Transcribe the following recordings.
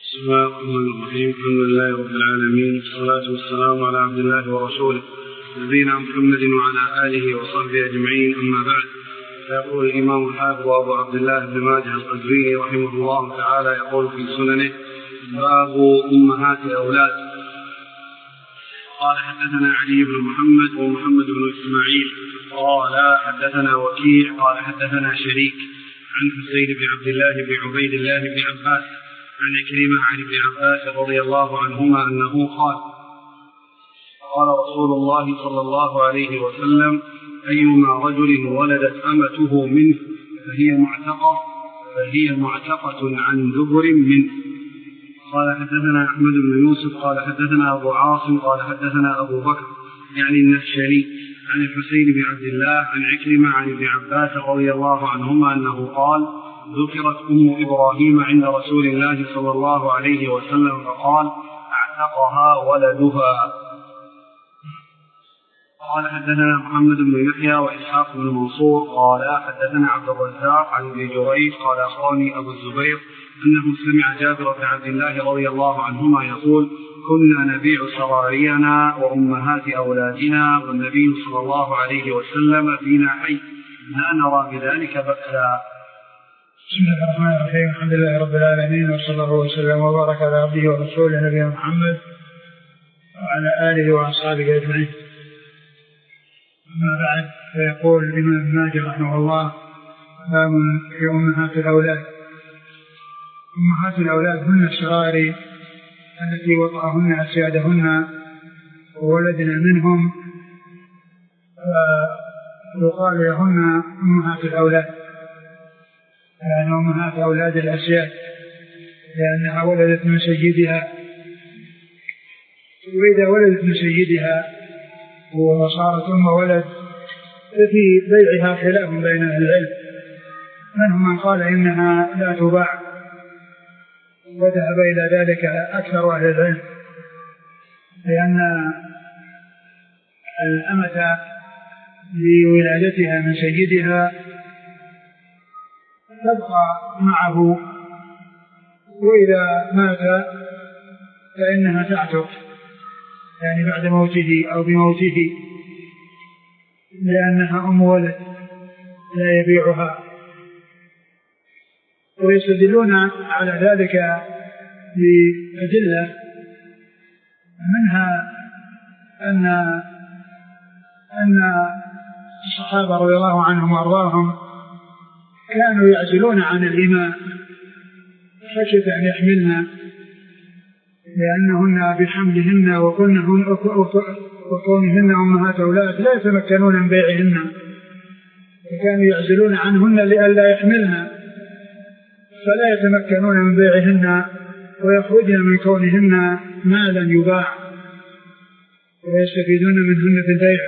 بسم الله الرحمن الرحيم. الحمد لله رب العالمين، والصلاة والسلام على عبد الله ورسوله نبينا محمد وعلى آله وصحبه أجمعين، أما بعد. فيقول الإمام الحافظ أبو عبد الله بن ماجه القزويني رحمه الله تعالى يقول في سننه: باب أمهات الأولاد. قال: حدثنا علي بن محمد ومحمد بن إسماعيل قال حدثنا وكيع قال حدثنا شريك عن حسين بن عبد الله بن عبيد الله بن عباس عن عكرمة عن ابن عباس رضي الله عنهما أنه قال: قال رسول الله صلى الله عليه وسلم: أيما رجل ولدت أمته منه فهي معتقة عن دبر منه. قال: حدثنا أحمد بن يوسف قال حدثنا أبو عاصم قال حدثنا أبو بكر يعني النهشلي عن الحسين بن عبد الله عن عكرمة عن ابن عباس رضي الله عنهما أنه قال: ذكرت أم إبراهيم عند رسول الله صلى الله عليه وسلم فقال: اعتقها ولدها. قال: حدثنا محمد بن يحيى وإسحاق بن منصور قال حدثنا عبد الرزاق عن ابن جريج قال أخبرني أبو الزبير أنه سمع جابر بن عبد الله رضي الله عنهما يقول: كنا نبيع سرارينا وأمهات أولادنا والنبي صلى الله عليه وسلم فينا حي لا نرى بذلك بأسا. بسم الله الرحمن الرحيم. الحمد لله رب العالمين، وصلى الله وسلم وبارك على عبده ورسوله نبينا محمد وعلى آله وأصحابه أجمعين. أما بعد، فيقول الإمام ابن ماجه رحمه الله: باب في أمهات الأولاد. أمهات الأولاد هن الصغار التي وطأهن أسيادهن وولدنا منهم، يقال لهن أمهات الأولاد، يعني أمهات أولاد الأسياد، لأنها ولدت من سيدها. وإذا ولدت من سيدها وصارت أم ولد ففي بيعها خلاف بين أهل العلم، منهم من قال إنها لا تباع، وذهب إلى ذلك أكثر أهل العلم، لأن الأمة لولادتها من سيدها تبقى معه، وإذا مات فإنها تعتق، يعني بعد موته أو بموته، لأنها أم ولد لا يبيعها. ويستدلون على ذلك بأدلة، منها أن الصحابة رضي الله عنهم وأرضاهم كانوا يعزلون عن الإماء خشية أن يحملن، لأنهن بحملهن وكونهن أمهات أولاد لا يتمكنون من بيعهن، فكانوا يعزلون عنهن لئلا يحملن، فلا يتمكنون من بيعهن ويخرجن من كونهن مالا يباع ويستفيدون منهن في البيع.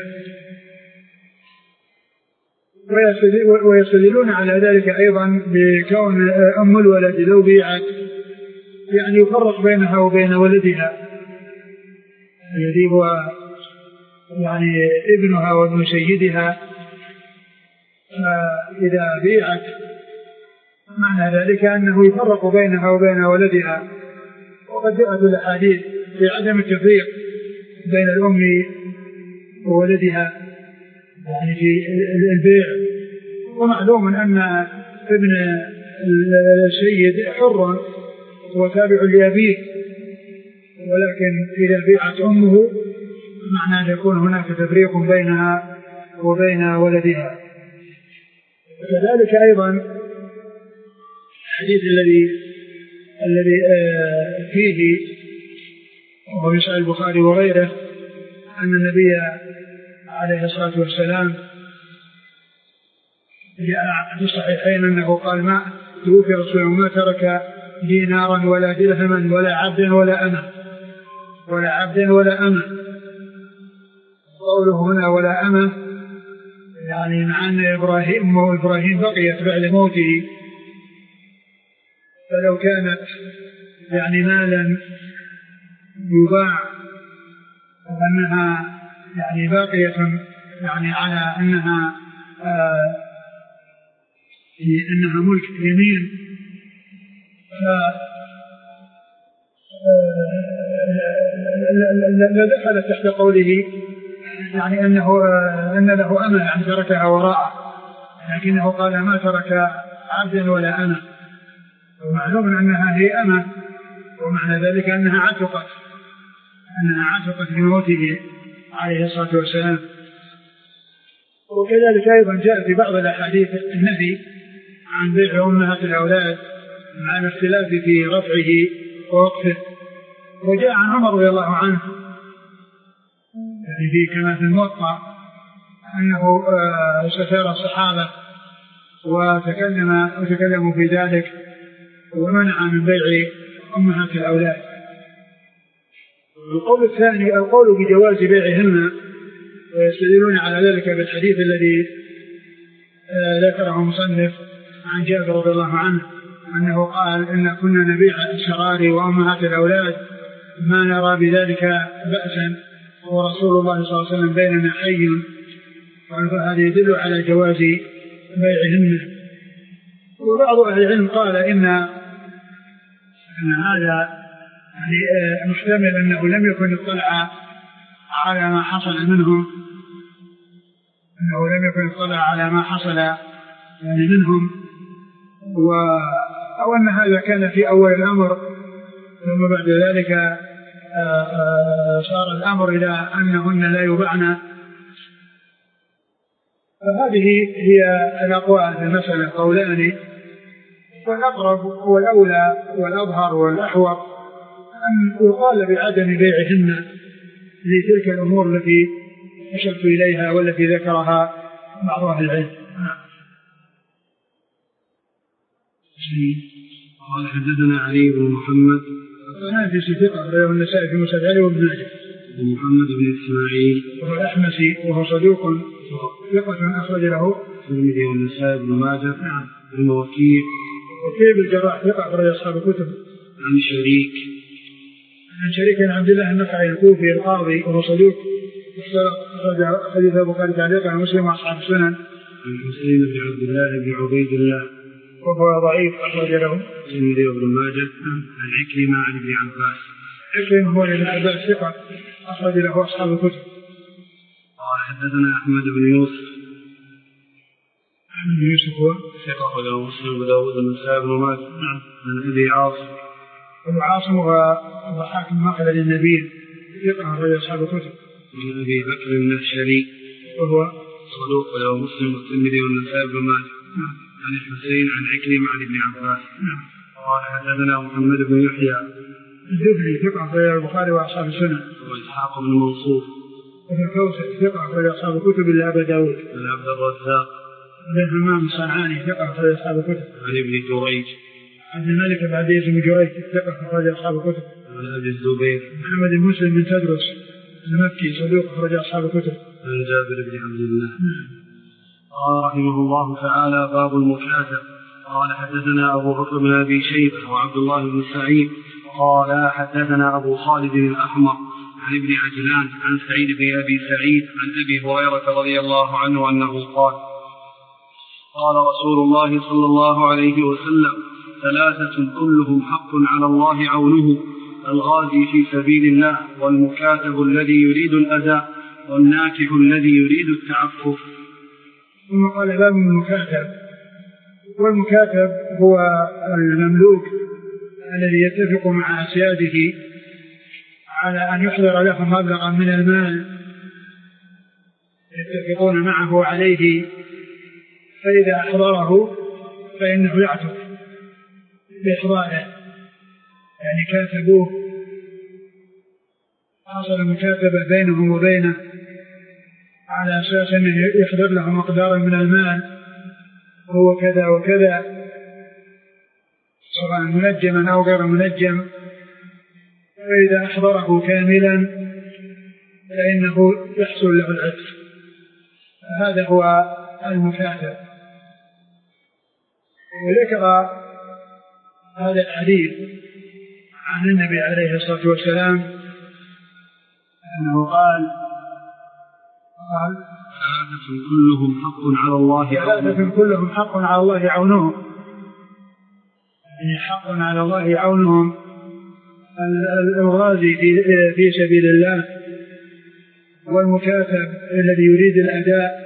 ويستدلون على ذلك أيضا بكون أم الولد لو بيعت يعني يفرق بينها وبين ولدها الذي هو يعني ابنها وابن سيدها، فإذا بيعت معنى ذلك أنه يفرق بينها وبين ولدها. وقد جاءت الأحاديث في عدم التفريق بين الأم وولدها يعني في البيع. ومعلوم أن ابن السيد حر وتابع لأبيه، ولكن إذا بيعت أمه معنى أن يكون هناك تفريق بينها وبين ولدها. وكذلك أيضا الحديث الذي فيه وهو في صحيح البخاري وغيره أن النبي عليه الصلاة والسلام جاء في الصحيحين أنه قال: ما توفي رسول الله ما ترك دينارا ولا درهما ولا عبد ولا أمة. قوله هنا ولا أمة يعني مع أن إبراهيم بقيت بعد موته، فلو كانت يعني مالا يباع وأنها يعني باقية يعني على أنها ملك يمين، لدخل تحت قوله يعني أن له أمة يعني تركها وراءه، لكنه قال ما ترك عبدا ولا أمة، ومعلوم أنها هي أمة، ومعنى ذلك أنها عتقت بموته عليه الصلاة والسلام. وكذلك أيضا جاء في بعض الأحاديث النهي عن بيع أمهات الأولاد مع الاختلاف في رفعه ووقفه. وجاء عن عمر رضي الله عنه يعني في كما في الموطأ أنه استشار الصحابة وتكلموا في ذلك ومنع من بيع أمهات الأولاد. القول الثاني القول بجواز بيعهن، ويستدلون على ذلك بالحديث الذي ذكره المصنف عن جابر رضي الله عنه أنه قال إن كنا نبيع الشراري وأمهات الأولاد ما نرى بذلك بأسا ورسول الله صلى الله عليه وسلم بيننا حي، فهذا يدل على جواز بيعهن. وبعض أهل العلم قال إن هذا يعني محتمل أنه لم يكن اطلع على ما حصل منهم، يعني منهم، أو أن هذا كان في أول الأمر ثم بعد ذلك صار الأمر إلى أنهن لا يبعن. فهذه هي الأقوال في المسألة قولان، والأقرب والأولى والأظهر والأحوط أن يقال بعدم بيعهن لتلك الأمور التي أشرت إليها والتي ذكرها بعض أهل العلم. قال حدثنا علي بن محمد في ثقة رواه النسائي في مسند علي وابن ماجه. ومحمد بن إسماعيل وهو الأحمسي وهو صدوق ثقة أخرج له الترمذي والنسائي وابن ماجه. عن وكيع بالجراح ثقة أخرج أصحاب الكتب. عن شريك بن عبد الله النخعي الكوفي القاضي وهو صدوق أخرج حديث البخاري تعليقا عن مسلم وأصحاب السنن. عن حسين بن عبد الله بن عبيد الله وهو ضعيف أخرج له الترمذي وابن ماجه. عن عكرمة عن ابن عباس. عكرمة هو ابن عباس ثقة أخرج له أصحاب الكتب. قال حدثنا أحمد بن يوسف هو ثقة وله مسلم وداود والنسائي بن ماجه. عن أبي عاصم وضحاك المخلد النبيل ثقة أخرج أصحاب الكتب. عن أبي بكر النهشلي وهو صدوق وله مسلم والترمذي والنسائي بن ماجه. عن الحسين عن عكرمة عن ابن عباس. قال حدثنا محمد بن يحيى الدبلي ثقة أخرج البخاري وأصحاب السنن. وإسحاق بن منصور وابن كوسة ثقة أخرج أصحاب الكتب إلا أبا داود. عن عبد الرزاق بن همام الصنعاني ثقة أخرج أصحاب الكتب. عن ابن جريج عبد الملك بن عبد بن جريج ثقة أخرج أصحاب الكتب. عن أبي الزبير محمد بن مسلم بن تدرس المكي صدوق أخرج أصحاب الكتب. عن جابر بن عبد الله. قال رحمه الله تعالى: باب المكاتب. قال حدثنا أبو بكر بن أبي شيبة وعبد الله بن سعيد قال حدثنا أبو خالد الأحمر عن ابن عجلان عن سعيد بن أبي سعيد عن أبي هريرة رضي الله عنه أنه قال: قال رسول الله صلى الله عليه وسلم: ثلاثة كلهم حق على الله عونه: الغازي في سبيل الله، والمكاتب الذي يريد الأداء، والناكح الذي يريد التعفف. ثم قال: باب المكاتب. والمكاتب هو المملوك الذي يتفق مع سياده على أن يحضر له مبلغا من المال يتفقون معه عليه، فإذا أحضره فإنه يعتق بإحضاره، يعني كاتبوه، حصل مكاتبة بينهم وبينه على أساس أنه يحضر له مقدارا من المال هو كذا وكذا، سواء منجما أو غير منجم، فإذا أحضره كاملا فإنه يحصل له العتق. هذا هو المكاتب. وذكر هذا الحديث عن النبي عليه الصلاة والسلام أنه قال: ثلاثة كلهم حق على الله عونهم. يعني حق على الله عونهم الغازي في سبيل الله، والمكاتب الذي يريد الأداء،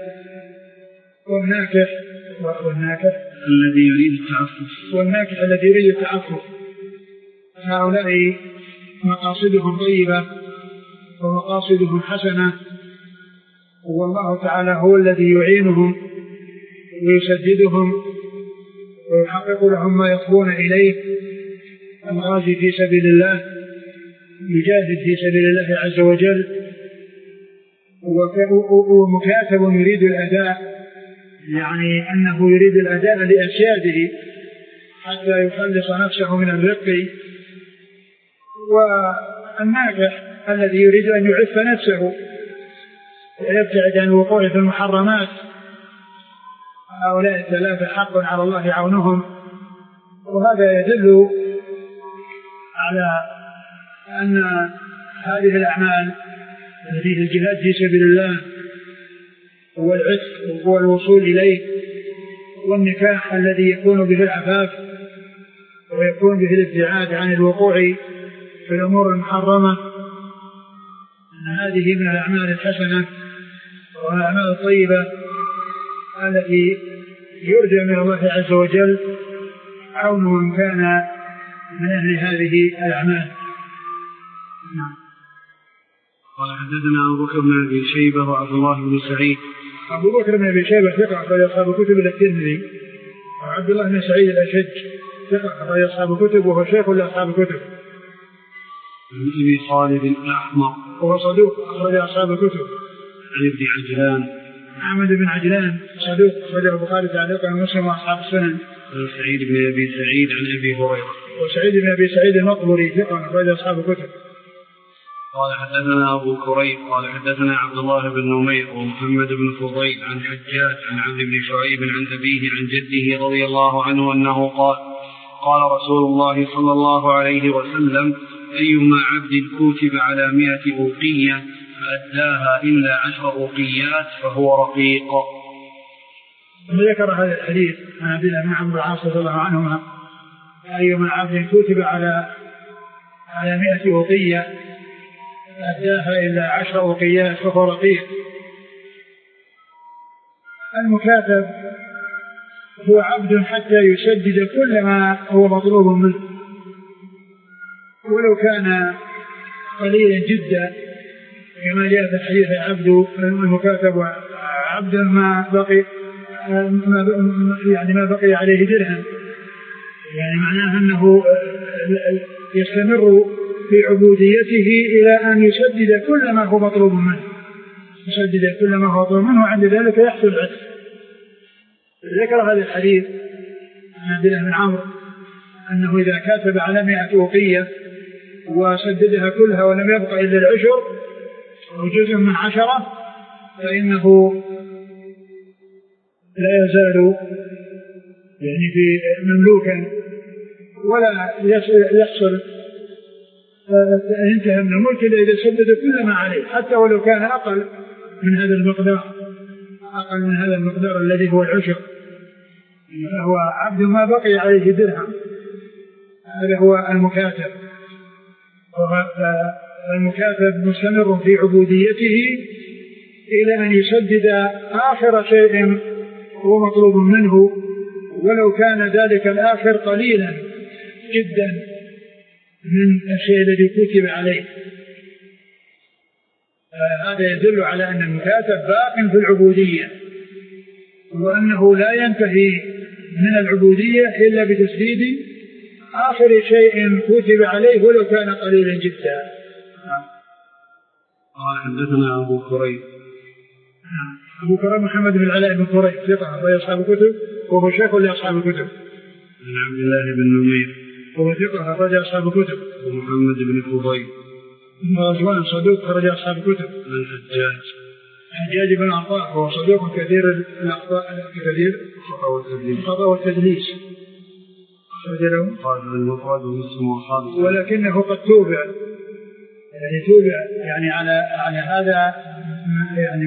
والناكح الذي يريد التعفف، والناكح الذي يريد التعفف. هؤلاء مقاصدهم طيبة ومقاصدهم حسنة، والله تعالى هو الذي يعينهم ويسددهم ويحقق لهم ما يطلبون إليه. الغازي في سبيل الله يجاهد في سبيل الله عز وجل، ومكاتب يريد الأداء، يعني أنه يريد الأداء لأسياده حتى يخلص نفسه من الرق. والناجح الذي يريد أن يعف نفسه ويبتعد عن الوقوع في المحرمات. هؤلاء الثلاثة حق على الله عونهم، وهذا يدل على أن هذه الأعمال التي الجهاد في سبيل الله والعتق والوصول إليه والنكاح الذي يكون به العفاف ويكون به الابتعاد عن الوقوع في الأمور المحرمة، أن هذه من الأعمال الحسنة والأعمال الطيبة التي يرجى من الله عز وجل عون من كان من أهل هذه الأعمال. قال حدثنا أبو بكر بن أبي شيبة وعبد الله بن سعيد. أبو بكر بن أبي شيبة ثقة أخرج أصحاب الكتب الترمذي، وعبد الله بن سعيد الأشج ثقة أخرج أصحاب الكتب وهو شيخ لأصحاب الكتب. عن أبي خالد الأحمر وهو صدوق أخرج أصحاب الكتب. عن ابن عجلان محمد بن عجلان صدوق أخرجه البخاري تعليقا ومسلم وأصحاب السنن. عن سعيد بن أبي سعيد عن أبي هريرة. وسعيد بن أبي سعيد المقبري ثقة أخرج أصحاب الكتب. قال حدثنا أبو كريب قال حدثنا عبد الله بن نمير ومحمد بن فضيل عن حجاج عن عبد بن شعيب عن أبيه عن جده رضي الله عنه أنه قال قال رسول الله صلى الله عليه وسلم أيما عبد كتب على 100 أوقية فأداها إلا 10 أوقيات فهو رقيق. ذكر هذا الحديث عن عبد الله بن عمرو العاص رضي الله عنهما أيما عبد كتب على 100 أوقية أداها إلا 10 أوقيات فهو رقيق. المكاتب هو عبد حتى يسدد كل ما هو مطلوب منه ولو كان قليلا جدا، كما جاء في الحديث عبد المكاتب عبد ما بقي عليه درهم، يعني معناه أنه يستمر في عبوديته إلى أن يسدد كل ما هو مطلوب منه، وعند ذلك يحصل العتق. ذكر هذا الحديث عن عبد الله بن عمرو أنه إذا كاتب على 100 أوقية وسددها كلها ولم يبقى إلا 10 أو جزء من 10 فإنه لا يزال يعني في مملوكا ولا يحصل انتهى من الملك إذا سدد كل ما عليه، حتى ولو كان أقل من هذا المقدار الذي هو 10، فهو عبد ما بقي عليه درهم. هذا هو المكاتب. المكاتب مستمر في عبوديته إلى أن يسدد آخر شيء هو مطلوب منه ولو كان ذلك الآخر قليلا جدا من الشيء الذي كتب عليه. هذا يدل على أن المكاتب باق في العبودية، وأنه لا ينتهي من العبودية إلا بتسديد آخر شيء كتب عليه ولو كان قليلا جدا. قال حدثنا أبو كريب. أبو كريب محمد بن العلاء بن كريب ثقة أخرج أصحاب الكتب وهو شيخ لأصحاب الكتب. عن عبد الله بن نمير وهو ثقة أخرج أصحاب الكتب. ومحمد بن فضيل ورجوان صدوق أخرج أصحاب الكتب. عن حجاج بن عطاء وهو صدوق كثير الأخطاء كثير الخطأ والتدليس ولكنه قد توبع يعني على هذا يعني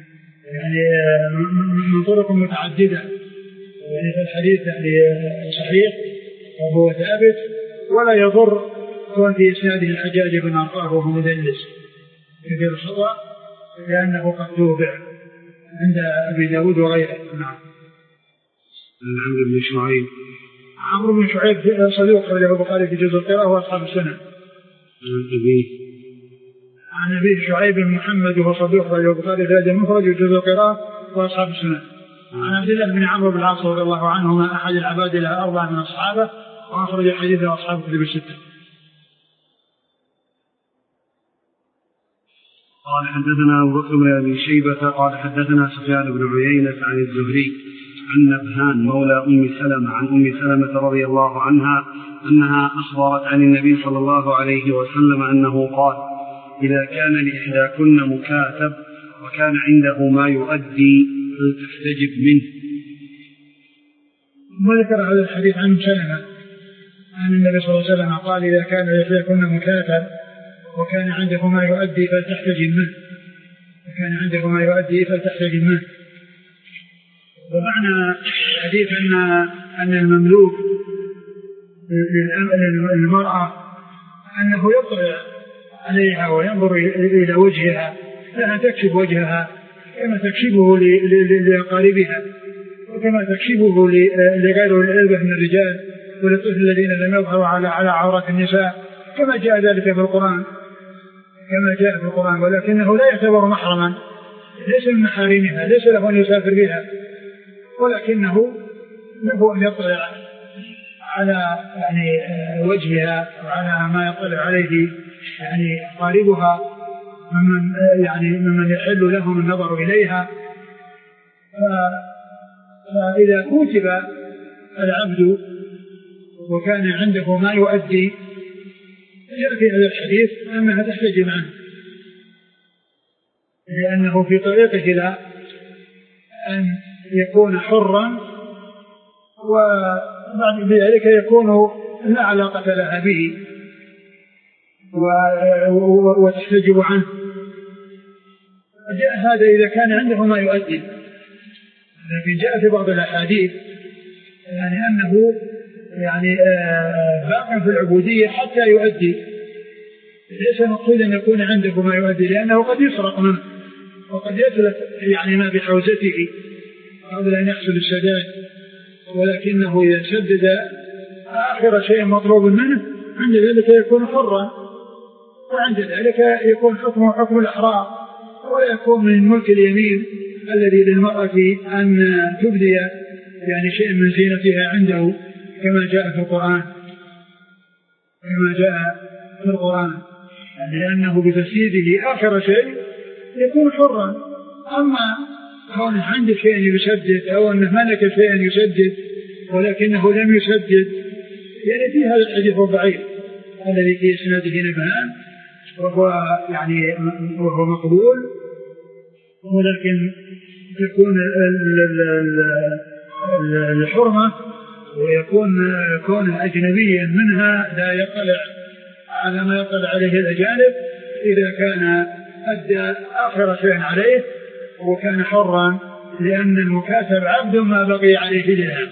من طرق متعددة، يعني في الحديث يعني صحيح وهو ثابت ولا يضر وكون في إسناده الحجاج بن أرطاه وهو مدلس كثير الخطأ لأنه قد توبع عند أبي داود وغيره. نعم. عمرو بن شعيب. عمرو بن شعيب صدوق له البخاري في جزء القراءة وأصحاب السنن. عن أبي شعيب بن محمد وهو صدوق له البخاري في هذا المفرد وجزء القراءة وأصحاب السنن. عن عبد الله بن عمرو بن العاص رضي الله عنهما أحد العباد له 4 من الصحابة وأخرج حديثه أصحاب الكتب الستة. قال حدثنا أبو بكر بن أبي شيبة قال حدثنا سفيان بن عيينة عن الزهري عن نبهان مولى أم سلمة عن أم سلمة رضي الله عنها أنها أخبرت عن النبي صلى الله عليه وسلم أنه قال: إذا كان لإحداكن مكاتب وكان عنده ما يؤدي فلتحتجب منه. وذكر هذا الحديث عن سلمة عن النبي صلى الله عليه وسلم قال: إذا كان لإحداكن مكاتب وكان عنده ما يؤدي فلتحتجب منه. وكان عنده ما يؤدي فلتحتجب منه. ومعنى الحديث أن المملوك للمرأة أنه يطلع عليها وينظر إلى وجهها، لأنها تكشف وجهها كما تكشفه لأقاربها وكما تكشفه لغير الألبة من الرجال والطفل الذين لم يظهروا على عورات النساء كما جاء ذلك في القرآن ولكنه لا يعتبر محرما، ليس من محارمها، ليس له أن يسافر بها، ولكنه له أن يطلع على وجهها وعلى ما يطلع عليه قاربها ممن يحل لهم النظر إليها. فإذا كتب العبد وكان عنده ما يؤدي جاء في هذا الحديث أنها تحتجب عنه، لأنه في طريقه إلى أن يكون حرا وبعد ذلك يكون لا علاقة لها به وتحتجب عنه. جاء هذا إذا كان عنده ما يؤدي، لكن جاء في بعض الأحاديث أنه باق في العبودية حتى يؤدي، ليس مقصود أن يكون عنده ما يؤدي، لأنه قد يسرق منه وقد يتلف ما بحوزته قبل أن يحصل السداد، ولكنه إذا سدد آخر شيء مطلوب منه عند ذلك يكون حرا، وعند ذلك يكون حكمه حكم الإحرار، ولا يكون من ملك اليمين الذي للمرأة أن تبدي شيء من زينتها عنده كما جاء في القرآن لأنه بتسديده آخر شيء يكون حرا. أما كونه عنده شيء يسدد أو أنه ملك شيء يسدد ولكنه لم يسدد، في هذا الحديث ضعيف الذي في إسناده نبهان وهو مقبول، ولكن تكون الحرمة ويكون كونه أجنبيا منها لا يطلع على ما يطلع عليه الأجانب إذا كان أدى آخر شيء عليه وكان حرا، لأن المكاتب عبد ما بقي عليه درهم.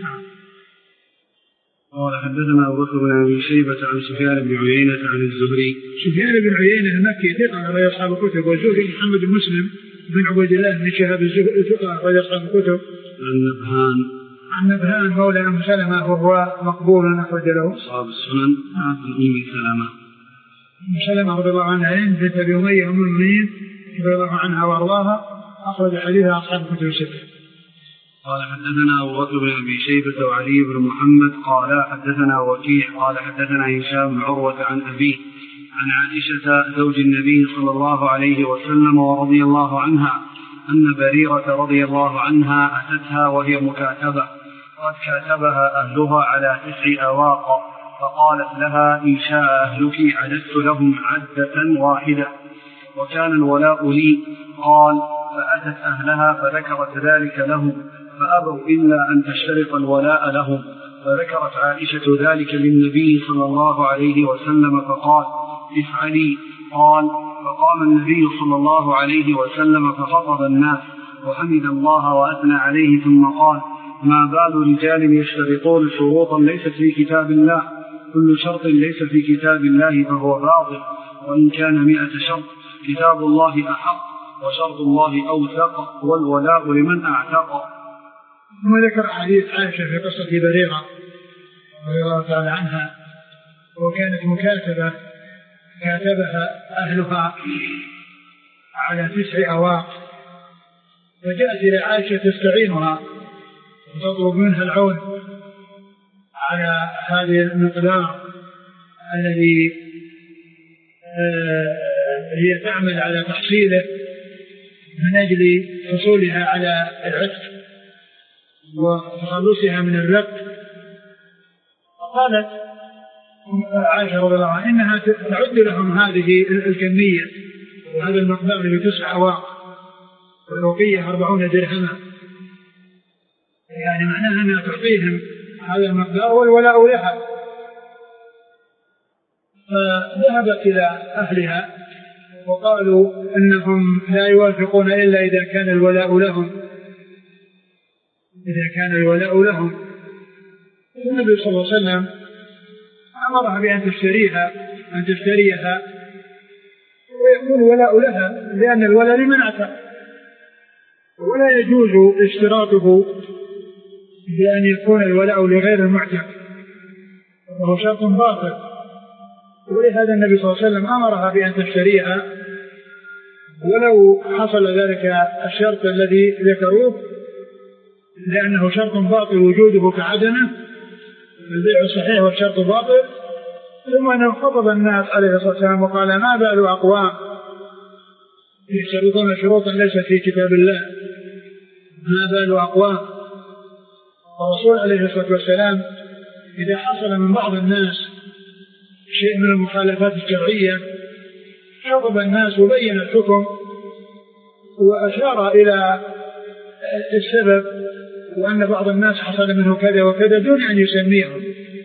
قال حدثنا أبو بكر بن أبي شيبة عن سفيان بن عيينة عن الزهري. سفيان بن عيينة المكي ثقة رواه أصحاب الكتب، والزهري محمد بن مسلم بن عبيد الله بن شهاب الزهري ثقة رواه أصحاب الكتب. عن نبهان مولى أم سلمة وهو مقبول أخرج له أصحاب السنن. عن أم سلمة رضي الله عنها بنت أبي أمية أم المؤمنين رضي الله عنها وأرضاها أخرج حديثها أصحاب الكتب الستة. قال حدثنا أبو بكر بن أبي شيبة وعلي بن محمد قال حدثنا وكيع قال حدثنا هشام بن عروة عن أبيه عن عائشة زوج النبي صلى الله عليه وسلم ورضي الله عنها أن بريرة رضي الله عنها أتتها وهي مكاتبة قد كاتبها أهلها على 9 أواق، فقالت لها: إن شاء أهلك عددت لهم عدة واحدة وكان الولاء لي. قال: فأتت أهلها فذكرت ذلك لهم فأبوا إلا أن تشترط الولاء لهم، فذكرت عائشة ذلك للنبي صلى الله عليه وسلم فقال: افعلي. قال: فقام النبي صلى الله عليه وسلم فخطب الناس وحمد الله وأثنى عليه ثم قال: ما بال رجال يشترطون شروطا ليست في كتاب الله كل شرط ليس في كتاب الله فهو باطل، وإن كان 100 شرط. كتاب الله أحق وشرط الله أوثق، والولاء لمن أعتق. ثم ذكر حديث عائشة في قصة بريرة رضي الله تعالى عنها، وكانت مكاتبة كاتبها أهلها على 9 أواق، فجاءت إلى عائشة تستعينها وتطلب منها العون على هذه المقدار الذي هي تعمل على تحصيله من أجل حصولها على العتق وتخلصها من الرق. قالت عائشة رضي الله عنها إنها تعد لهم هذه الكمية وهذا المقدار اللي 9 أواق، والوقية 40 درهما، يعني معناها أنها تعطيهم هذا المقدار والولاء لها. فذهبت إلى أهلها وقالوا إنهم لا يوافقون إلا إذا كان الولاء لهم، النبي صلى الله عليه وسلم أمرها بأن تشتريها ويكون الولاء لها، لأن الولاء لمن أعتق، ولا يجوز اشتراطه بأن يكون الولاء لغير المعتق، وهو شرط باطل. ولهذا النبي صلى الله عليه وسلم أمرها بأن تشتريها، ولو حصل ذلك الشرط الذي ذكروه لأنه شرط باطل وجوده كعدمه، البيع صحيح والشرط باطل. ثم أنه خطب الناس عليه الصلاة والسلام وقال: ما بال أقوام يشترطون شروطا ليس في كتاب الله، ما بال أقوام. الرسول عليه الصلاة والسلام إذا حصل من بعض الناس شيء من المخالفات الشرعية خطب الناس وبين الحكم وأشار إلى السبب، وأن بعض الناس حصل منه كذا وكذا دون أن يسميهم،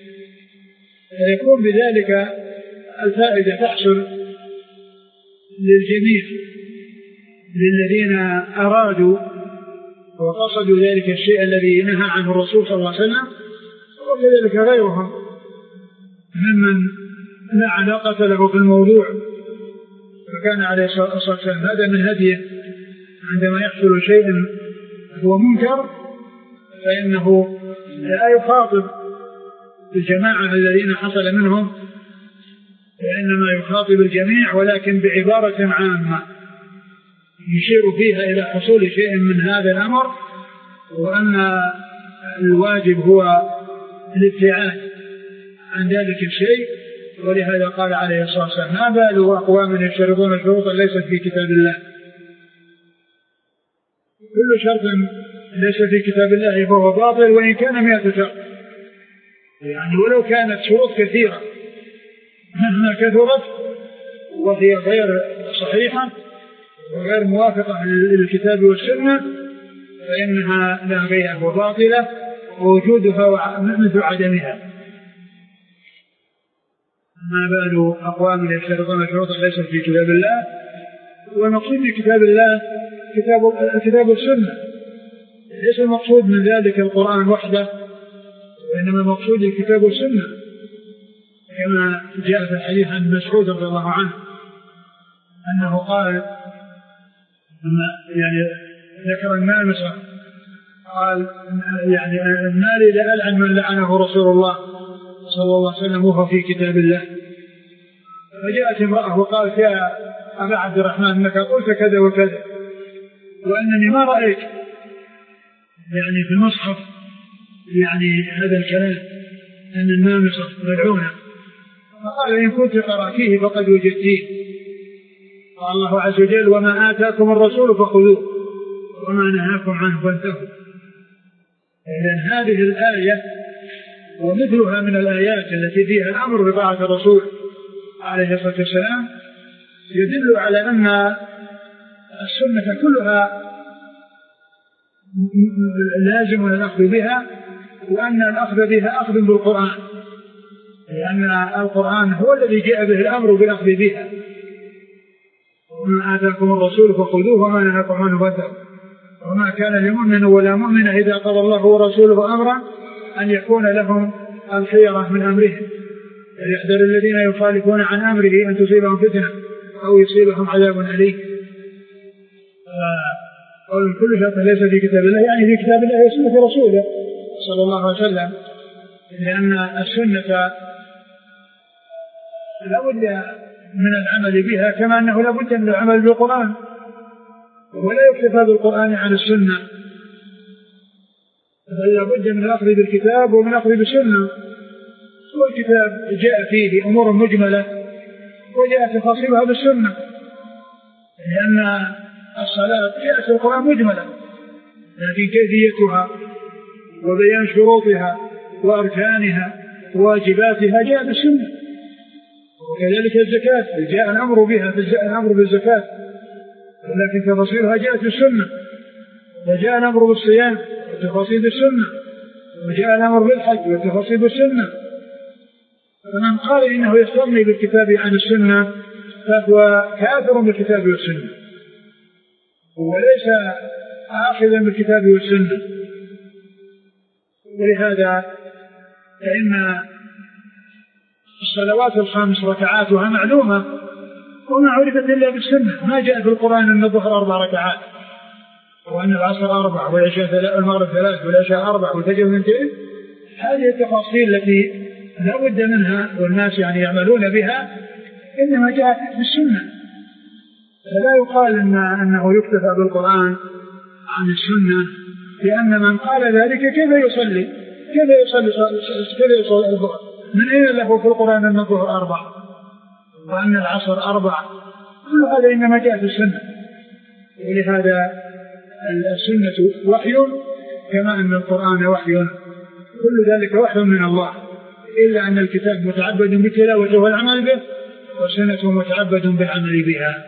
فيكون بذلك الفائدة تحصل للجميع، للذين أرادوا وقصدوا ذلك الشيء الذي نهى عنه الرسول صلى الله عليه وسلم، وكذلك غيرهم ممن لا علاقة له في الموضوع. فكان عليه الصلاة والسلام هذا من هديه، عندما يحصل شيء هو منكر فإنه لا يخاطب الجماعة الذين حصل منهم، وإنما يخاطب الجميع، ولكن بعبارة عامة يشير فيها إلى حصول شيء من هذا الأمر، وأن الواجب هو الابتعاد عن ذلك الشيء. ولهذا قال عليه الصلاة والسلام: ما بال أقوام يشترطون شروطا ليست في كتاب الله. كل شرط ليس في كتاب الله فهو باطل، وإن كان 100 شرط، يعني ولو كانت شروط كثيرة مهما كثرت وهي غير صحيحة وغير موافقة للكتاب والسنة فإنها لاغية وباطلة، ووجودها مثل عدمها. ما بال أقوام يشترطون شروطا ليست في كتاب الله، والمقصود بكتاب الله الكتاب والسنة، ليس المقصود من ذلك القرآن وحده، وإنما المقصود الكتاب والسنة، كما جاء في الحديث عن مسعود رضي الله عنه أنه قال يعني ذكر النامصة قال يعني مالي لألعن من لعنه رسول الله صلى الله عليه وسلم وهو في كتاب الله. فجاءت امرأة وقالت: يا أبا عبد الرحمن إنك قلت كذا وكذا، وأنني ما رأيت يعني في المصحف يعني هذا الكلام أن النامصة ملعونة. فقال: إن كنت قرأتيه فقد وجدتيه. قال الله عز وجل: وما آتاكم الرسول فخذوه وما نهاكم عنه فانتهوا. إذن هذه الآية ومثلها من الآيات التي فيها الأمر بطاعة الرسول عليه الصلاة والسلام يدل على أن السنة كلها لازم الأخذ بها، وأن الأخذ بها أخذ بالقرآن، لأن القرآن هو الذي جاء به الأمر بالأخذ بها. وما آتاكم الرسول فخذوه وما نهاكم عنه فانتهوا. وما كان لمؤمن ولا مؤمن إذا قضى الله ورسوله أمرا أن يكون لهم الخيرة من أمرهم، فليحذر الذين يخالفون عن أمره أن تصيبهم فتنة أو يصيبهم عذاب أليم. قول كل شرط ليس في كتاب الله يعني في كتاب الله وسنة رسوله صلى الله عليه وسلم، لأن السنة لا بد من العمل بها كما أنه لا بد من العمل بالقرآن، ولا يكتفى بالقرآن عن السنة، بل لا بد من الأخذ بالكتاب ومن الأخذ بالسنة. والكتاب جاء فيه أمور مجملة وجاء تفاصيلها بالسنة، لأن الصلاة جاءت في القرآن مجملة لكن كيفيتها وبيان شروطها وأركانها وواجباتها جاء بالسنة. وكذلك الزكاة جاء الأمر بها، جاء الأمر بالزكاة لكن تفاصيلها جاءت بالسنة، وجاء الأمر بالصيام والتفاصيل بالسنة، وجاء الأمر بالحج والتفاصيل بالسنة. فمن قال إنه يستغني بالكتاب عن السنة فهو كافر بالكتاب والسنة وليس آخذا بالكتاب والسنة. ولهذا فإن الصلوات الخمس ركعاتها معلومة وما عرفت إلا بالسنة، ما جاء في القرآن أن الظهر 4 ركعات وأن العصر 4 والعشاء المغرب 3 والعشاء 4 والفجر 2. هذه التفاصيل التي لا بد منها والناس يعني يعملون بها إنما جاءت بالسنة، فلا يقال أنه يكتفى بالقرآن عن السنة، لأن من قال ذلك كيف يصلي الظهر؟ من أين له في القرآن أن الظهر 4 وأن العصر 4؟ كل هذا إنما جاء في السنة. ولهذا السنة وحي كما أن القرآن وحي، كل ذلك وحي من الله، إلا أن الكتاب متعبد بتلاوته والعمل به، والسنة متعبد بالعمل بها.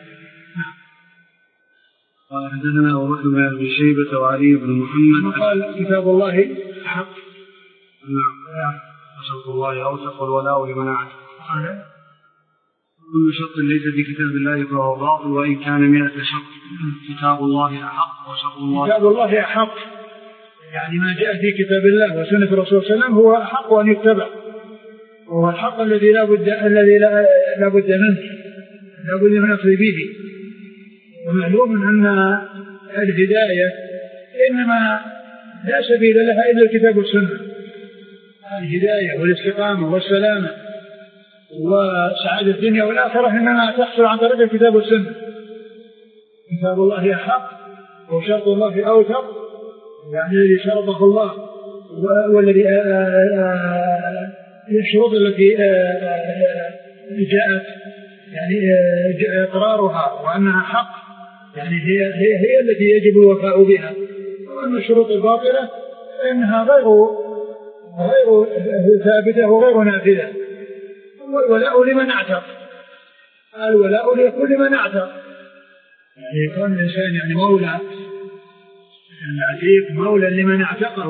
قال حدثنا أبو بكر بن أبي شيبة وعلي بن محمد قال كتاب الله حق. نعم. وشرط الله أوثق والولاء لمن أعتق. كل شرط ليس في كتاب الله فهو باطل وإن كان 100 شرط. كتاب الله أحق وشرط الله كتاب الله أحق، يعني ما جاء في كتاب الله وسنة الرسول صلى الله عليه وسلم هو أحق أن يتبع، وهو الحق الذي لا بد منه، لا بد من أخذ به. ومعلوم أن الهداية إنما لا سبيل لها إلا الكتاب والسنة. الهداية والاستقامة والسلامة وسعادة الدنيا والآخرة إنما تحصل عن طريق الكتاب والسنة. كتاب الله حق وشرط الله أوثق، يعني الذي شرطه الله والذي الشروط التي جاءت يعني جاء إقرارها وأنها حق، يعني هي التي يجب الوفاء بها. وأما الشروط الباطلة فإنها غير ثابتة وغير نافذة. والولاء لمن اعتق، الولاء لكل من اعتق، يعني يكون الإنسان يعني مولى، العتيق مولى لمن اعتقه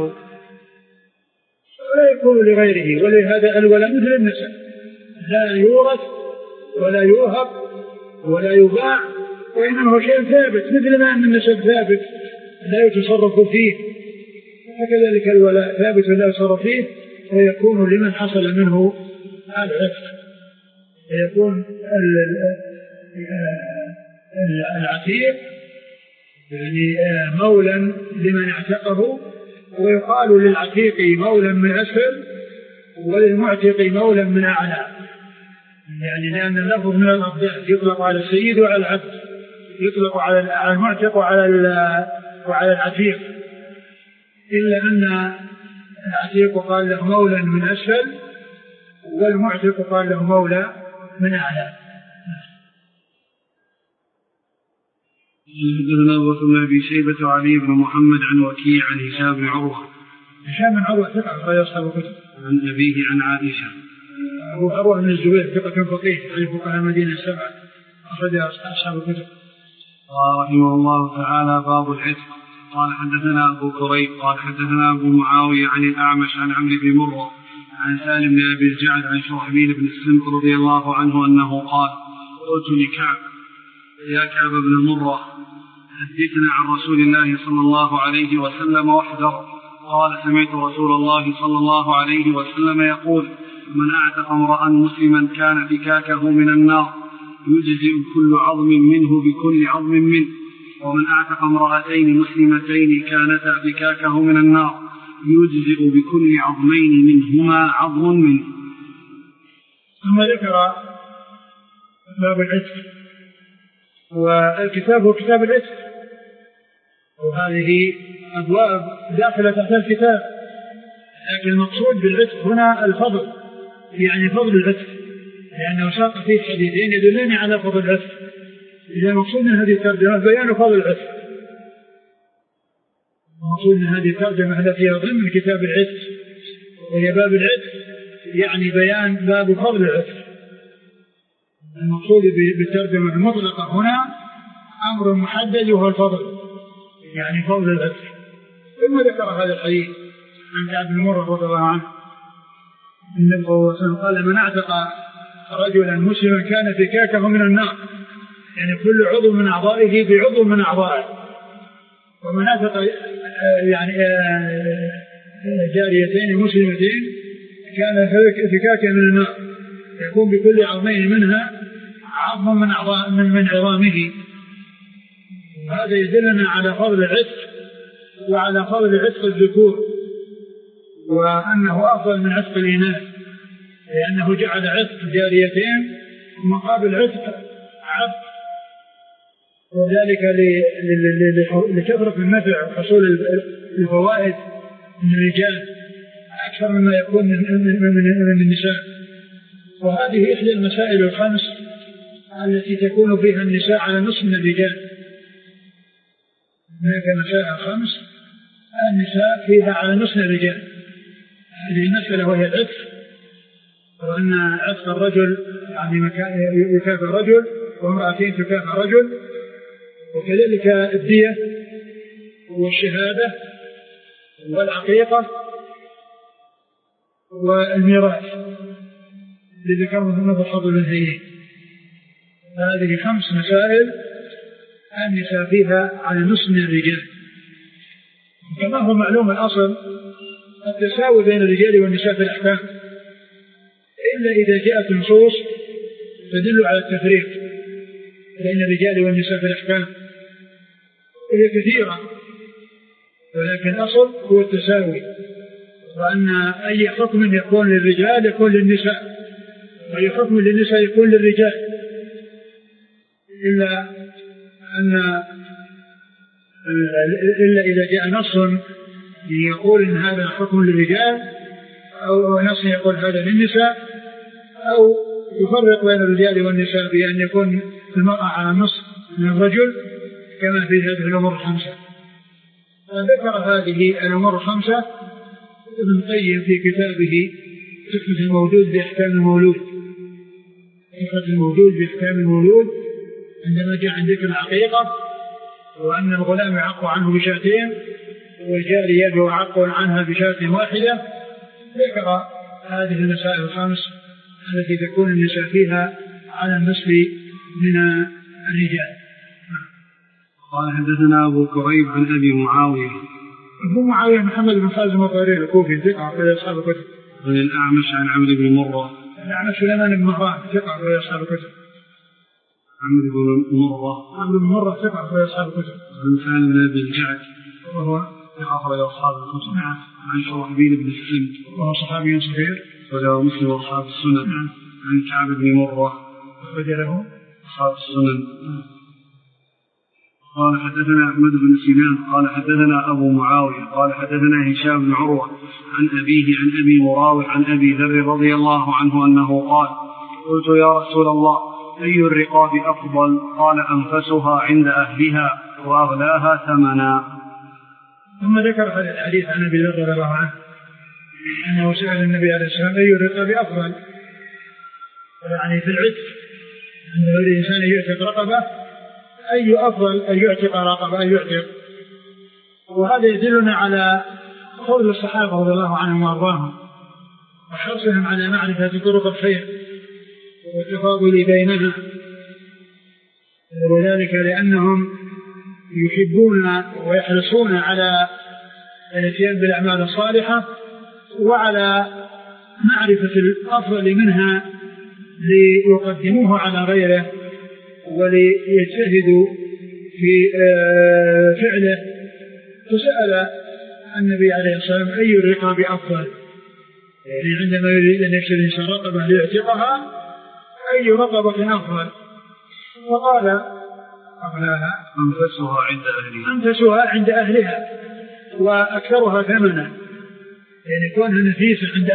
ولا يكون لغيره. ولهذا الولاء مثل النسب، لا يورث ولا يوهب ولا يباع، وإنما هو شيء ثابت، مثل ما أن النسب ثابت لا يتصرف فيه، فكذلك الولاء ثابت لا يتصرف فيه، ويكون لمن حصل منه العتق. يكون العتيق يعني مولا لمن اعتقه، ويقال للعتيق مولا من أسفل وللمعتق مولا من أعلى، يعني لأن اللفظ من الأفضل يطلق على السيد وعلى العبد، يطلق على المعتق وعلى العتيق، إلا أن العتيق قال له مولا من أسفل والمعتق قال له مولى من أعلى. حدثنا أبو بكر بن أبي شيبة وعلي بن محمد عن وكيع عن هشام بن عروة. هشام بن عروة ثقة أخرج أصحاب الكتب. عن أبيه عن عائشة. أبو عروة بن الزبير ثقة فقيه في فقهاء المدينة السبعة أخرج أصحاب الكتب. قال رحمه الله تعالى باب العتق. قال حدثنا أبو كريب قال حدثنا أبو معاوية عن الأعمش عن عمرو بن مرة عن سالم بن أبي الجعد عن شرحبيل بن السمت رضي الله عنه أنه قال قلت لكعب يا كعب بن مرة حدثنا عن رسول الله صلى الله عليه وسلم واحذر. قال سمعت رسول الله صلى الله عليه وسلم يقول من أعتق امرأ مسلما كان فكاكه من النار يجزئ كل عظم منه بكل عظم منه، ومن أعتق امرأتين مسلمتين كانتا فكاكه من النار يجزئ بكل عظمين منهما عظم منه. ثم ذكر باب العتق، والكتاب هو كتاب العتق، وهذه أبواب داخلة تحت الكتاب، لكن المقصود بالعتق هنا الفضل، يعني فضل العتق، لأنه ساق فيه حديثين يدلون على فضل العتق. إذا المقصود من هذه الترجمة بيان فضل العتق، المقصود من هذه الترجمة التي ضمن كتاب العتق وهي باب العتق، يعني بيان باب فضل العتق. المقصود بالترجمة المطلقة هنا أمر محدد وهو الفضل، يعني فضل العتق. ثم ذكر هذا الحديث عن كعب بن مرة رضي الله عنه النبي صلى الله عليه وسلم قال: من اعتق رجلا مسلما كان فكاكه من النار، يعني كل عضو من أعضائه بعضو من أعضائه. ومن اعتق يعني جاريتين مسلمتين كان فكاكه من النار، يكون بكل عظمين منها عظم من عظامه. هذا يدلنا على فضل العتق وعلى فضل عتق الذكور، وأنه أفضل من عتق الإناث، لأنه جعل عتق جاريتين مقابل عتق عبد، وذلك لكثرة النفع وحصول الفوائد من الرجال أكثر مما يكون من النساء. وهذه إحدى المسائل الخمس التي تكون فيها النساء على نصف من الرجال. هناك مسائل خمس النساء فيها على نصف من الرجال. هذه المسألة وهي العتق، وأن عتق الرجل يعني يكافئ رجل، وامرأتين تكافئ رجل، وكذلك الدية والشهادة والعقيقة والميراث لذكر مثل الحظ والأنثيين. هذه خمس مسائل النساء فيها على نصف من الرجال. كما هو معلوم الأصل التساوي بين الرجال والنساء في الأحكام، إلا إذا جاءت نصوص تدل على التفريق بين الرجال والنساء في الأحكام، وهي كثيرة، ولكن الأصل هو التساوي، وأن أي حكم يكون للرجال يكون للنساء، وأي حكم للنساء يكون للرجال، إلا إذا جاء نص يقول إن هذا حكم للرجال، أو نص يقول هذا للنساء، أو يفرق بين الرجال والنساء بأن يكون المرأة على نصف من الرجل كما في هذه الأمور الخمسة. فذكر هذه الأمور الخمسة ابن القيم في كتابه تحفة المولود بأحكام المولود، تحفة المولود بأحكام المولود، عندما جاء عن ذكر العقيقة وأن الغلام يعق عنه بشاتين والجارية يعق عنها بشاة واحدة، ذكر هذه المسائل الخمس التي تكون النساء فيها على النصف من الرجال. قال: حدثنا أبو كريب عن أبي معاوية. أبو معاوية محمد بن خازم الطائري الكوفي ثقة في أصحاب الكتب. عن الأعمش عن عمرو بن مرة. الأعمش سليمان بن مهران ثقة في أصحاب الكتب. عمرو بن مرة ثقة في أصحاب الكتب. عن سالم بن أبي الجعد وهو ثقة في أصحاب الكتب. عن شرحبيل بن السند وهو صحابي صغير وله مسلم وأصحاب السنن. عن كعب بن مرة أخرج له أصحاب السنن. قال: حدثنا أحمد بن سنان قال: حدثنا أبو معاوية قال: حدثنا هشام بن عروة عن أبيه عن أبي مراوح عن أبي ذر رضي الله عنه أنه قال: قلت يا رسول الله أي الرقاب أفضل؟ قال: أنفسها عند أهلها وأغلاها ثمنا. ثم ذكر هذا الحديث عن أبي ذر رضي الله عنه أنه سأل النبي عليه السلام أي الرقاب أفضل، يعني في العتق أن الإنسان يعتق رقبة أي أفضل أن يعتق رقبة أن يعتق. وهذا يدلنا على فضل الصحابة رضي الله عنهم وأرضاهم وحرصهم على معرفة طرق الخير والتفاضل بينها، وذلك لأنهم يحبون ويحرصون على الاتيان بالأعمال الصالحة وعلى معرفة الأفضل منها ليقدموه على غيره وليجتهدوا في فعله. فسأل النبي عليه الصلاة والسلام أي الرقاب أفضل، يعني عندما يريد أن يشتري الإنسان رقبة ليعتقها أي رقبة أفضل؟ وقال أغلاها أنفسها عند أهلها وأكثرها ثمنا، يعني كونها نفيسة عند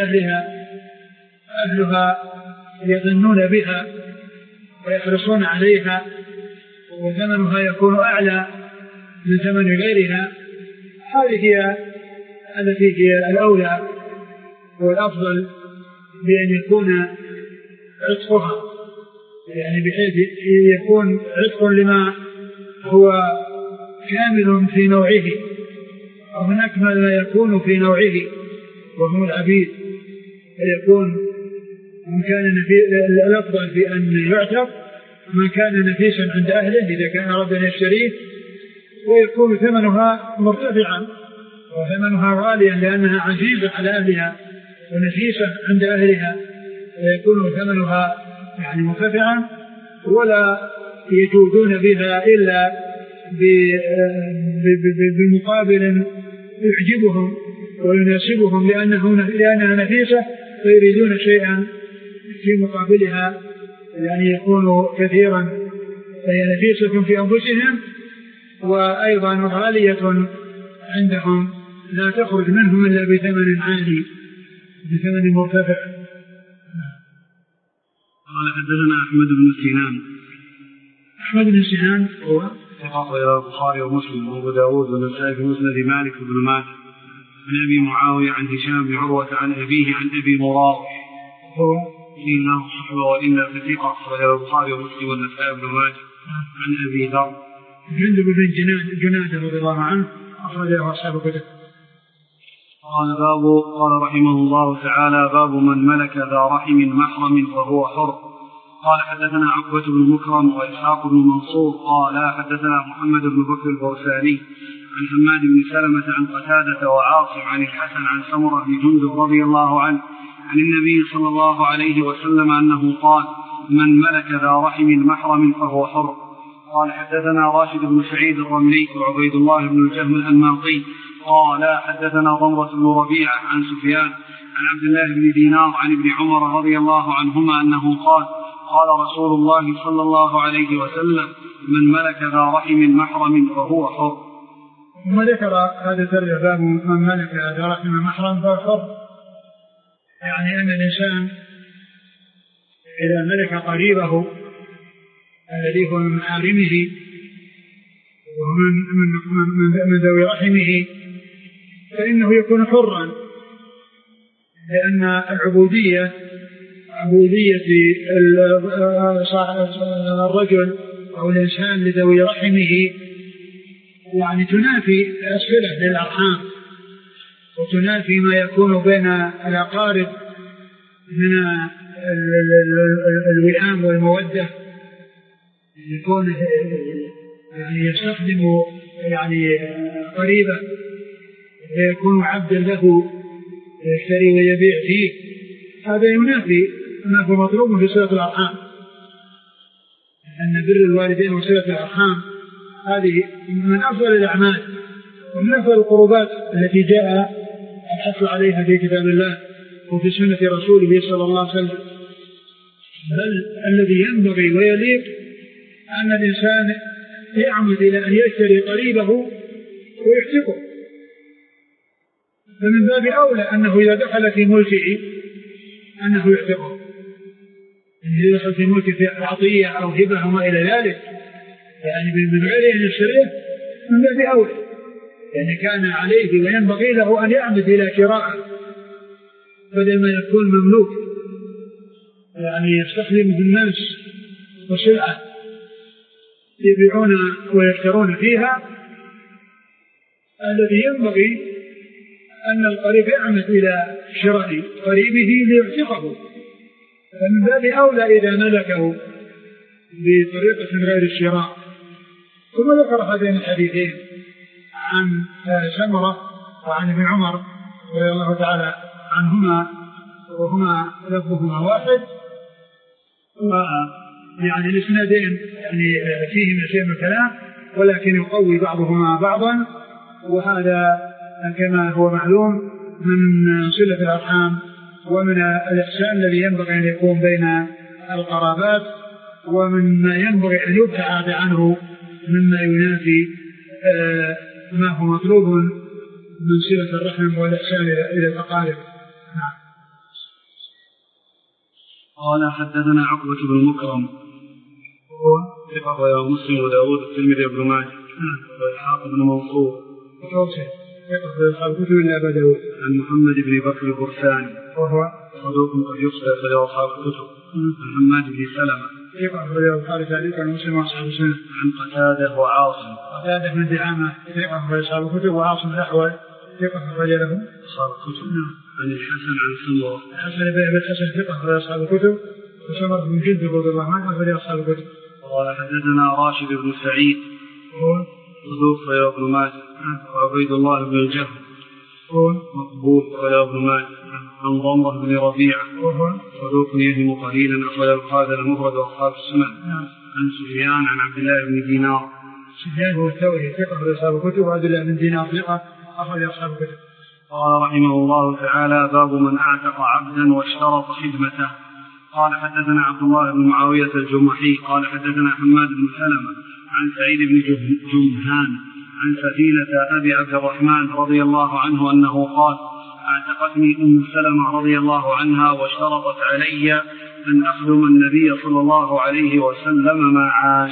أهلها يظنون بها ويحرصون عليها وثمنها يكون أعلى من ثمن غيرها. هذه هي التي هي الأولى والأفضل بأن يكون عتقها، يعني بحيث يكون عتق لما هو كامل في نوعه ومن أكمل ما يكون في نوعه وهم العبيد، فيكون من كان الأفضل في أن يعتق من كان نفيسا عند أهله إذا كان أراد أن يشتريه، ويكون ثمنها مرتفعا وثمنها غاليا لأنها عزيزة على أهلها ونفيسة عند أهلها، فيكون ثمنها يعني مرتفعا ولا يجودون بها إلا بمقابل يعجبهم ويناسبهم لأنها نفيسة، فيريدون شيئا في مقابلها يعني يكون كثيرا، فهي نفيسة في أنفسهم وأيضا غالية عندهم لا تخرج منهم إلا بثمن عالي بثمن مرتفع. قال حدثنا أحمد بن سنان هو ثقة إلى البخاري ومسلم وأبو داود والنسائي في مسند مالك بن مالك عن أبي معاوية عن هشام بن عروة عن أبيه عن أبي مراوح هو إنه صحبه وإلا ثقة إلى البخاري ومسلم والنسائي بن مالك عن أبي ذر جندب بن جنادة رضي الله عنه أخرجه أصحاب الكتب. قال رحمه الله تعالى باب من ملك ذا رحم محرم فهو حر. قال حدثنا عقبة بن مكرم وإسحاق بن منصور قال حدثنا محمد بن بكر البرساني عن حماد بن سلمة عن قتادة وعاصم عن الحسن عن سمرة بن جندب رضي الله عنه عن النبي صلى الله عليه وسلم أنه قال من ملك ذا رحم محرم فهو حر. قال حدثنا راشد بن سعيد الرملي وعبيد الله بن الجهم الأنماطي قال حدثنا ضمرة بن ربيعة عن سفيان عن عبد الله بن دينار عن ابن عمر رضي الله عنهما أنه قال رسول الله صلى الله عليه وسلم من ملك ذا رحم محرم فهو حر. ثم ذكر هذا الترجمة باب من ملك ذا رحم محرم فهو حر، يعني أن الإنسان إذا ملك قريبه الذي هو من محارمه ومن ذوي رحمه فإنه يكون حرا، لأن العبودية الرجل أو الإنسان لذوي رحمه يعني تنافي الصلة للأرحام وتنافي ما يكون بين الأقارب من الوئام والمودة، يكون يعني يستخدم يعني قريبا ويكون عبدا له يشتري ويبيع فيه، هذا ينافي ما هو مطلوب في صلة الأرحام، أن بر الوالدين وصلة الأرحام هذه من أفضل الأعمال ومن أفضل القربات التي جاء الحث عليها في كتاب الله وفي سنة رسوله صلى الله عليه وسلم. بل الذي ينبغي ويليق أن الإنسان يعمد إلى أن يشتري قريبه ويحتقه، فمن باب أولى أنه إذا دخل في ملكه أنه يحتقه، إذا دخل في ملكه في عطية أو هبة وما إلى ذلك يعني من غير أن يشتريه من باب أولى، يعني كان عليه وينبغي له أن يعمد إلى شراءه بدل ما يكون مملوك يعني يستخدمه الناس وسلعة يبيعون ويشترون فيها. الذي ينبغي أن القريب يعمد إلى شراء قريبه ليعتقه، فمن باب أولى إذا ملكه بطريقة غير الشراء. ثم ذكر هذين الحديثين عن سمرة وعن ابن عمر رضي الله تعالى عنهما وهما لفظهما واحد، يعني الاسنادين يعني فيهما شيء من الكلام ولكن يقوي بعضهما بعضا، وهذا كما هو معلوم من صلة الأرحام ومن الإحسان الذي ينبغي أن يكون بين القرابات، ومن ما ينبغي أن يبتعد عنه مما ينافي ما هو مطلوب من صلة الرحم والإحسان إلى الأقارب. قال حدثنا عقبة بن مكرم ثقة مسلم وداود الترمذي وابن ماجه وإسحاق بن منصور عن محمد بن بكر البرساني وهو صدوق قد يخطئ أخرجه أصحاب الكتب عن حماد بن سلمة ثقة أخرجه البخاري تعليقا ومسلم وأصحاب السنن عن قتادة وعاصم قتادة بن دعامة ثقة أخرجه أصحاب الكتب وعاصم الأحول ثقة أخرج له أصحاب الكتب عن الحسن عن سمرة الحسن بن أبي الحسن ثقة أخرج أصحاب الكتب وسمرة بن جندب رضي الله عنه أخرج أصحاب الكتب. قال حدثنا راشد بن سعيد هو صدوق رواه ابن ماجه وعبيد الله بن الجهم هو مقبول رواه ابن ماجه عن ضمرة بن ربيعة وهو صدوق يهم قليلا أخرج البخاري المفرد وأصحاب السنن عن سفيان عن عبد الله بن دينار. سفيان هو الثوري ثقة أخرج أصحاب الكتب وعبد الله بن دينار ثقة أخرج أصحاب الكتب. قال رحمه الله تعالى باب من أعتق عبدا واشترط خدمته. قال حدثنا عبد الله بن معاوية الجمحي قال حدثنا حماد بن سلمة عن سعيد بن جمهان عن سفينة أبي عبد الرحمن رضي الله عنه أنه قال اعتقتني أم سلمة رضي الله عنها واشترطت علي أن أخدم النبي صلى الله عليه وسلم ما عاش.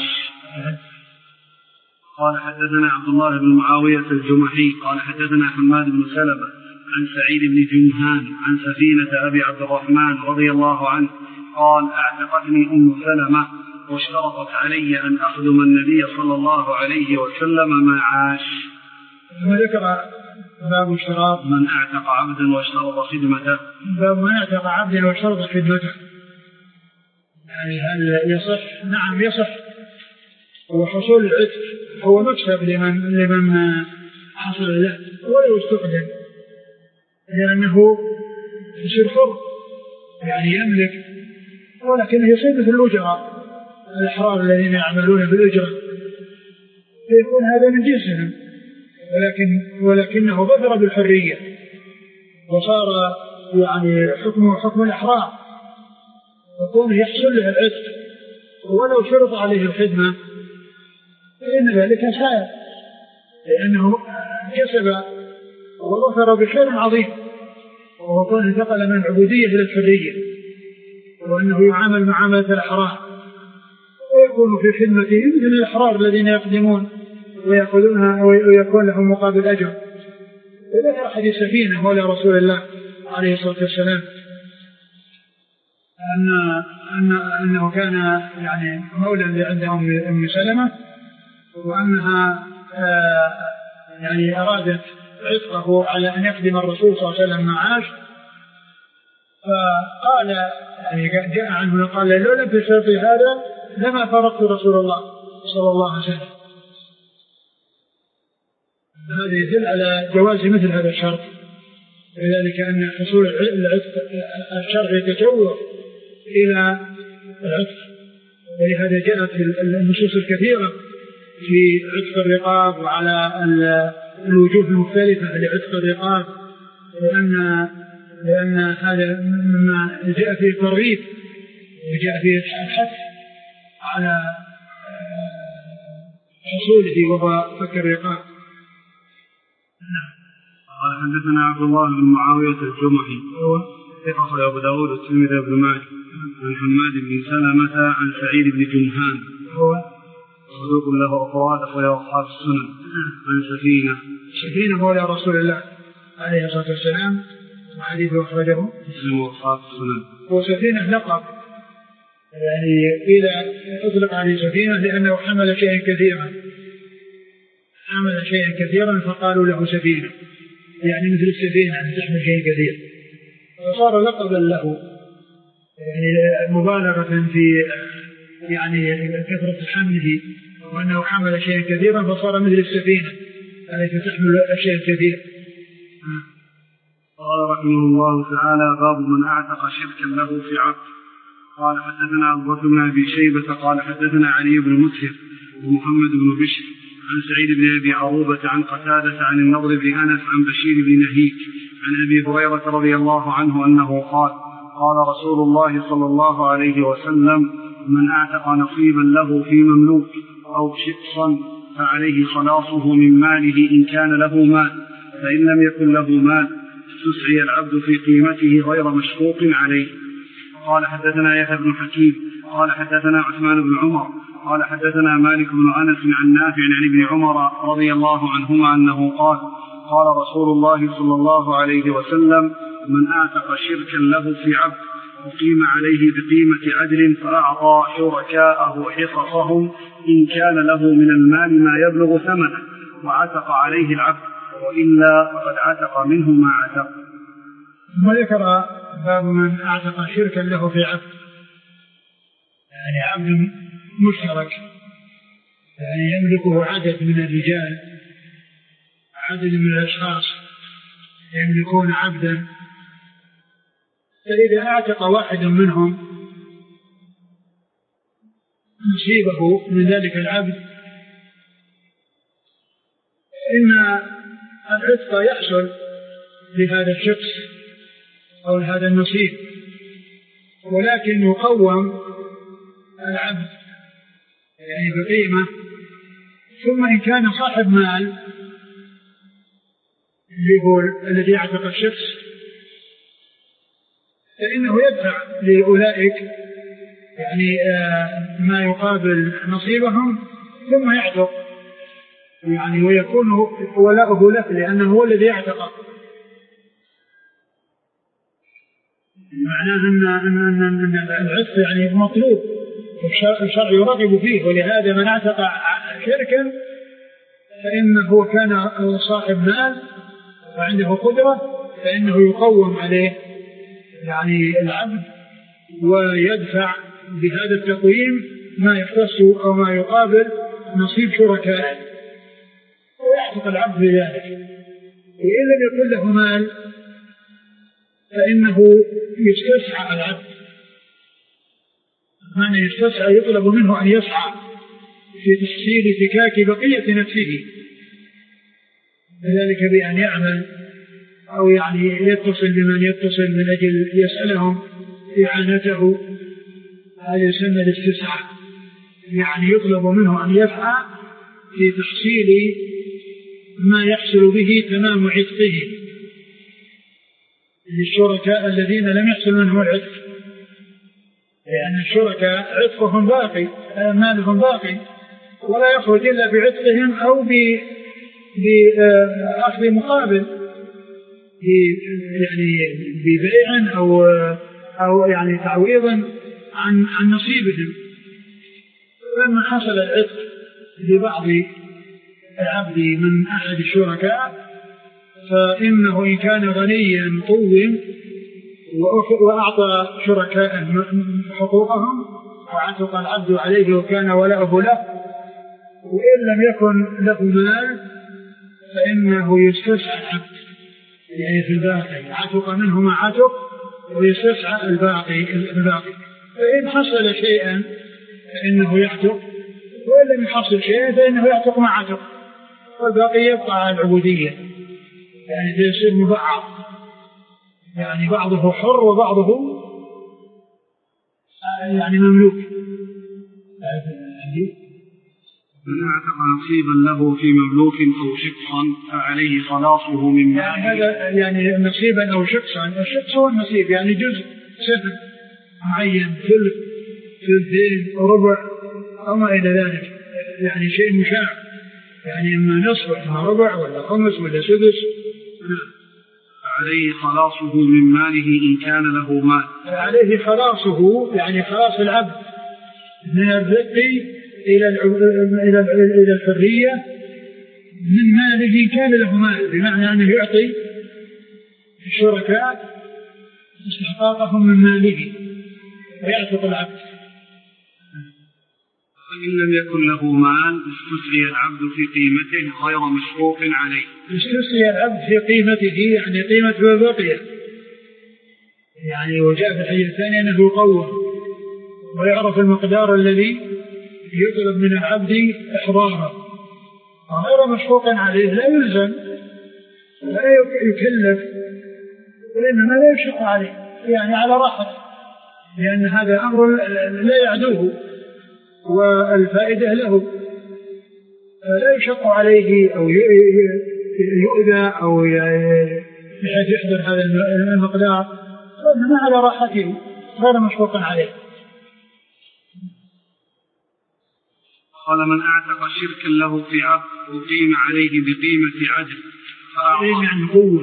قال حدثنا عبد الله بن معاوية الجمحي قال حدثنا حماد بن سلمة عن سعيد بن جمهان عن سفينة أبي عبد الرحمن رضي الله عنه قال اعتقتني أم سلمة واشترطت علي أن أخدم النبي صلى الله عليه وسلم ما عاش. ثم ذكر باب اشتراط من اعتق عبدا واشترط خدمته. باب من اعتق عبدا واشترط خدمته، يعني هل يصح؟ نعم يصح، وحصول العتق هو مكسب لمن حصل له ولو استخدم، لأنه يصير حر يعني يملك، ولكنه يصير مثل الأجراء الأحرار الذين يعملون بالأجرة فيكون هذا من جنسهم، ولكنه ظفر بالحرية وصار يعني حكم الأحرار، يكون يحصل له العتق ولو شرط عليه الخدمة فإن ذلك سائر، لأنه كسب وظفر بخير عظيم، وهو كون انتقل من العبودية إلى الحرية، وأنه يعامل معاملة الأحرار ويكون في خدمته مثل الأحرار الذين يقدمون ويأخذونها ويكون لهم مقابل أجر. وذكر حديث سفينة مولى رسول الله عليه الصلاة والسلام أنه كان يعني مولى عندهم أم سلمة، وأنها يعني أرادت عتقه على أن يخدم الرسول صلى الله عليه وسلم معاش، فقال يعني جاء عنه قال لو لم تشرطي هذا لما فرقت رسول الله صلى الله عليه وسلم. هذا يدل على جواز مثل هذا الشرط، لذلك أن حصول الشرط يتجوز إلى العتق، ولهذا جاءت النصوص الكثيرة في عتق الرقاب وعلى الوجوه المختلفة لعتق الرقاب، لأن هذا مما جاء فيه الترغيب وجاء فيه الحث على حصوله وهو فك الرقاب. قال حدثنا عبد الله بن معاوية الجمحي ثقة أبو داود والترمذي وابن ماجه عن حماد بن سلمة عن سعيد بن جمهان صدوق له أخوات أخويا أصحاب السنن عن سفينة مولى رسول الله عليه الصلاة والسلام وحديثه أخرجه مسلم وأصحاب السنن. وسفينة لقب يعني إذا أطلق عليه سفينة لأنه حمل شيئا كثيرا فقالوا له سفينة، يعني مثل السفينة يعني تحمل شيء كثير، فصار لقبا له يعني مبالغة في يعني كثرة حمله، وأنه حمل شيئا كثيرا فصار مثل السفينة التي تحمل أشياء كثير. قال رحمه الله تعالى: باب من أعتق شركا له في عقد. قال حدثنا أبو بكر بن أبي شيبة قال حدثنا علي بن مسهر ومحمد بن بشر عن سعيد بن أبي عروبة عن قتادة عن النضر بن أنس عن بشير بن نهيك عن أبي هريرة رضي الله عنه أنه قال: قال رسول الله صلى الله عليه وسلم: من أعتق نصيبا له في مملوك أو شقصا فعليه خلاصه من ماله إن كان له مال، فإن لم يكن له مال استسعي العبد في قيمته غير مشقوق عليه. قال حدثنا يحيى بن حكيم قال حدثنا عثمان بن عمر قال حدثنا مالك بن أنس عن نافع عن ابن عمر رضي الله عنهما أنه قال: قال رسول الله صلى الله عليه وسلم: من أعتق شركا له في عبد وقيم عليه بقيمة عدل فأعطى شركاءه حصصهم إن كان له من المال ما يبلغ ثمنه وعتق عليه العبد، وإلا فقد عتق منه ما عتق. ثم ذكر باب من أعتق شركا له في عبد، يعني عبد مشترك، يعني يملكه عدد من الرجال، عدد من الأشخاص يملكون عبدا، فإذا أعتق واحد منهم نصيبه من ذلك العبد إن العتق يحصل لهذا الشخص أو لهذا النصيب، ولكن يقوم العبد يعني بقيمة، ثم إن كان صاحب مال اللي هو الذي اعتق الشخص فإنه يدفع لأولئك يعني ما يقابل نصيبهم ثم يعتق، يعني ويكون ولاؤه له لأنه هو الذي يعتق. معناه أن العتق يعني مطلوب، الشرع يرغب فيه، ولهذا من اعتق شركا فإنه كان صاحب مال وعنده قدرة فإنه يقوم عليه يعني العبد ويدفع بهذا التقويم ما يختص أو ما يقابل نصيب شركائه ويعتق العبد بذلك. وإن لم يكن له مال فإنه يستسعى العبد، معنى يستسعى يطلب منه أن يسعى في تحصيل فكاك بقية نفسه، ذلك بأن يعمل أو يعني يتصل بمن يتصل من أجل يسألهم إعانته، هذا يسمى الاستسعاء، يعني يطلب منه أن يسعى في تحصيل ما يحصل به تمام عتقه للشركاء الذين لم يحصل منهم العتق، لأن الشركاء عتقهم باقي، مالهم باقي، ولا يخرج إلا بعتقهم أو بأخذ مقابل يعني ببيع أو يعني تعويضا عن نصيبهم. لما حصل العتق لبعض العبد من أحد الشركاء فإنه إن كان غنيا قوم وأعطى شركاء حقوقهم وعتق العبد عليه وكان ولاؤه له، وإن لم يكن له مال فإنه يستسعى العبد يعني في الباقي، عتق منه ما عتق ويستسعى الباقي، فإن حصل شيئا فإنه يعتق، وإن لم يحصل شيئا فإنه يعتق ما عتق، والباقي يبقى على العبودية، يعني يصير مبعض، يعني بعضه حر وبعضه يعني مملوك. من اعتق نصيبا له في مملوك أو شقصا فعليه خلاصه من ماله. يعني هذا يعني نصيبا أو شقصا، الشقص هو النصيب يعني جزء سهم معين، ثلث، ثلثين، ربع أو ما إلى ذلك، يعني شيء مشاع، يعني إما نصف ولا ربع ولا خمس ولا سدس. فعليه خلاصه من ماله إن كان له مال. فعليه خلاصه يعني خلاص العبد من الرق إلى الحرية من ماله إن كان له مال، بمعنى أنه يعطي الشركاء استحقاقهم من ماله ويعتق العبد. فإن لم يكن له مال استسعي العبد في قيمته غير مشقوق عليه. استسعي العبد في قيمته يعني قيمة ما بقي، يعني وجاء في الحديث الثاني أنه يقوم ويعرف المقدار الذي يطلب من العبد إحضاره، غير مشفوق عليه، لا يلزم ولا يكلف، وإنما لا يشق عليه، يعني على راحته، لأن هذا أمر لا يعدوه والفائدة له، لا يشق عليه أو يؤذى أو بحيث يحضر هذا المقدار، وإنما على راحته غير مشفوق عليه. قال من أعتق شركا له في عبد أقيم عليه بقيمة عدل. أقيم يعني قوة،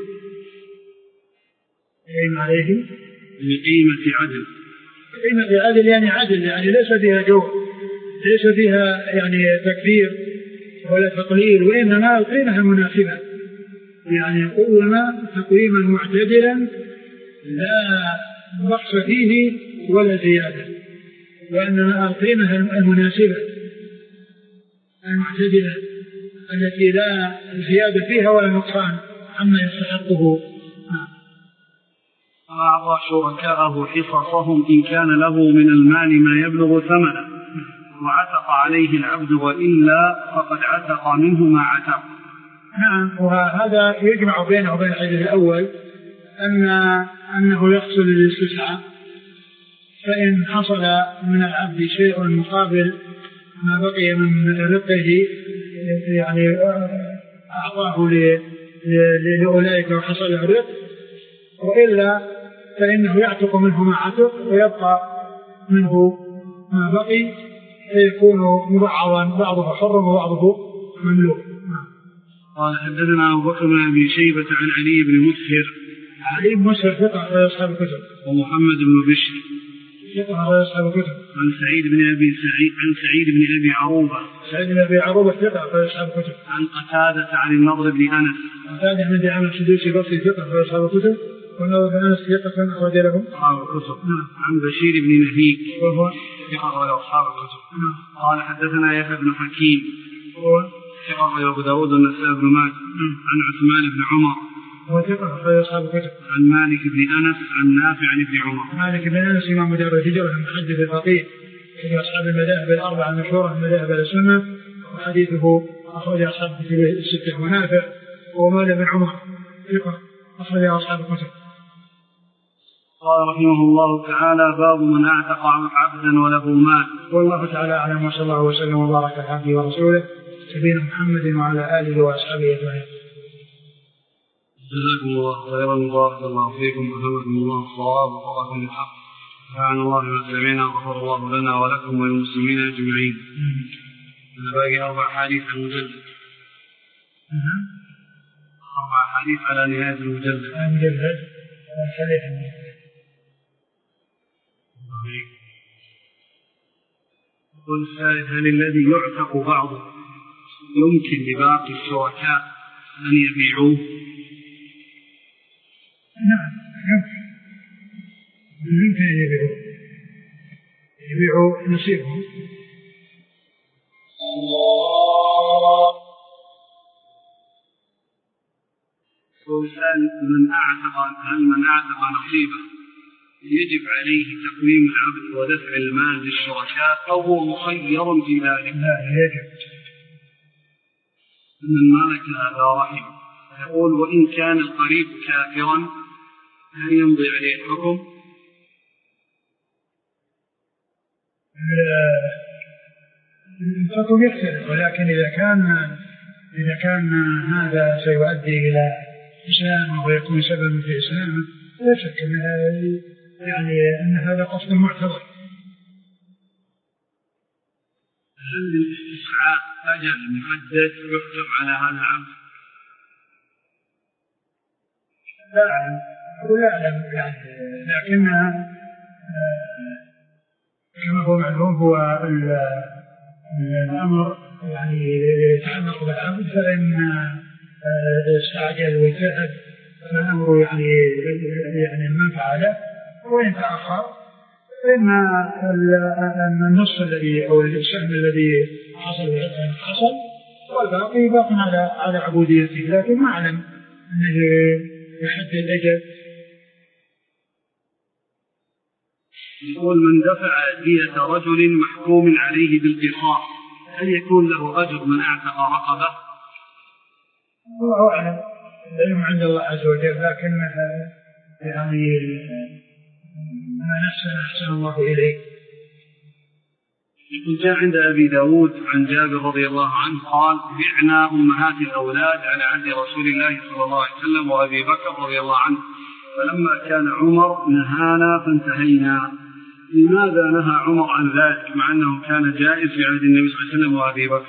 أقيم عليه بقيمة عدل. قيمة عدل يعني عدل، يعني ليس فيها جور، ليس فيها يعني تكبير ولا تقليل، وإنما القيمة المناسبة، يعني قوم تقويما معتدلا لا نقص فيه ولا زيادة، وإنما القيمة المناسبة المعتدلة التي لا زيادة فيها ولا نقصان عما يستحقه. أعطى شركاءه حصصهم إن كان له من المال ما يبلغ ثمنه، وعتق عليه العبد وإلا فقد عتق منه ما عتق. نعم، وهذا يجمع بينه وبين الحديث الأول أنه يحصل الاستسعاء، فإن حصل من العبد شيء مقابل ما بقي من رقه يعني أعطاه لأولئك وحصل الرق، وإلا فإنه يعتق منه ما عتق ويبقى منه ما بقي، فيكون مبعضا، بعضه حر وبعضه مملوك. قال حدثنا أبو بكر بن أبي شيبة عن علي بن مسهر. علي بن مسهر ثقة في أصحاب الكتب. ومحمد بن بشر ثقة في أصحاب الكتب. عن سعيد بن أبي عروبة. سعيد بن أبي عروبة ثقة في أصحاب الكتب. عن قتادة عن النضر بن أنس. قتادة بن دعامة السدوسي بصري ثقة في أصحاب الكتب، والنضر بن أنس ثقة أخرج له أصحاب الكتب. عن بشير بن نهيك وهو ثقة له أصحاب الكتب. قال حدثنا يحيى بن حكيم ثقة له أبو داود والنسائي بن ماجه. عن عثمان بن عمر وثقة في أصحاب الكتب. عن مالك بن أنس عن نافع عن ابن عمر. مالك بن أنس إمام دار الهجرة المحدث الفقيه في أصحاب المذاهب الأربعة المشهورة من مذاهب السنة، وحديثه أخرج أصحاب الكتب الستة. ونافع ومالك بن عمر ثقة أخرج أصحاب الكتب. قال رحمه الله تعالى: باب من أعتق عبدا وله مال. والله تعالى أعلم، وصلى الله وسلم وبارك على عبده ورسوله نبينا محمد وعلى آله وأصحابه أجمعين. جزاكم الله خيرا وبارك الله فيكم وفقكم الله الصواب ووفقكم الحق. سبحان الله المسلمين، غفر الله لنا ولكم وللمسلمين أجمعين. باقي 4 حديث عن المجلد. 4 حديث على نهاية المجلد. يقول الثالث: هل الذي يعتق بعضه يمكن لباقي الشركاء أن يبيعوه؟ نعم، يمكن أن يبيعوا نصيبهم. هل من أعتق نصيبه يجب عليه تقويم العبد ودفع المال للشركاء أو هو مخير في ذلك؟ لا، يجب. أن المالك هذا رحم. يقول: وإن كان القريب كافرا هل يمضي عليه الحكم؟ الحكم يختلف، ولكن إذا كان هذا سيؤدي إلى إسلامه ويكون سببا في إسلامه لا شك أن هذا قصد معتبر. هل للاستسعاء أجل محدد يحكم على هذا العبد؟ لا أعلم لكنها كما هو معلوم هو الأمر يتعلق بالعبد، فإن استعجل ويتعب فالأمر يعني المنفعة له، وإن تأخر فإن النص الذي أو السهم الذي حصل والباقي باق على عبوديته، لكن ما أعلم أنه يحدد الأجل. يقول من دفع دية رجل محكوم عليه بالقصاص هل يكون له أجر من أعتق رقبة؟ الله أعلم، العلم عند الله عز وجل، لكن يعني ما أحسن الله إليه. يقول جاء عند أبي داود عن جابر رضي الله عنه قال بعنا أمهات الأولاد على عهد رسول الله صلى الله عليه وسلم وأبي بكر رضي الله عنه، فلما كان عمر نهانا فانتهينا. لماذا نهى عمر عن ذلك مع أنه كان جائز في عهد النبي صلى الله عليه وسلم وأبي بكر؟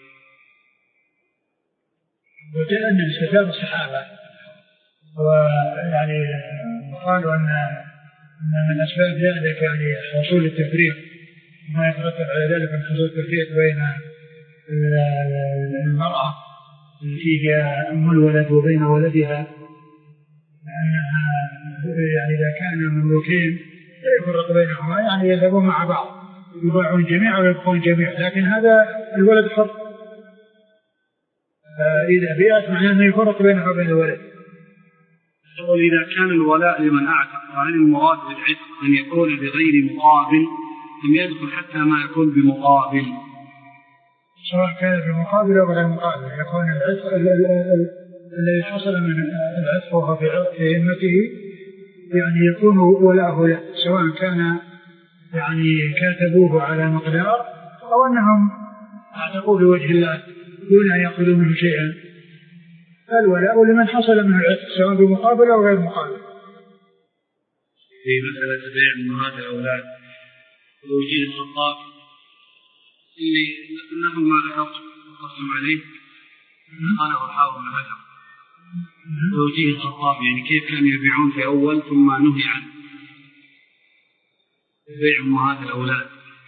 وجاء أن استجاب الصحابة، ويعني قالوا أن من أسباب ذلك يعني حصول التفريق، ما يترتب على ذلك من حصول التفريق بين المرأة التي هي أم الولد وبين ولدها، لأنها يعني إذا كان مملوكين لا يفرق بينهما، يعني يذهبون مع بعض يباعون جميعا ويبقون جميعا، لكن هذا الولد حر، إذا بيعت معناه أنه يفرق بينها وبين الولد. وإذا كان الولاء لمن أعتق فهل المراد بالعتق أن يكون بغير مقابل أم يدخل حتى ما يكون بمقابل؟ سواء كان بمقابل أو غير مقابل، يكون العتق الذي حصل من العتق وهو في ذمته يعني يكون ولاءه له، سواء كان يعني كاتبوه على مقدار أو أنهم اعتقوه لوجه الله دون أن يأخذوا منه شيئا، فالولاء لمن حصل منه العتق سواء بمقابل أو غير مقابل. في مسألة بيع أمهات الأولاد توجيه الخطاب اللي أنه ما ذكرت قسم عليه قاله الحافظ بن حجر، توجيه الخطاب يعني كيف كانوا يبيعون في أول ثم نهي عن بيع أمهات الأولاد.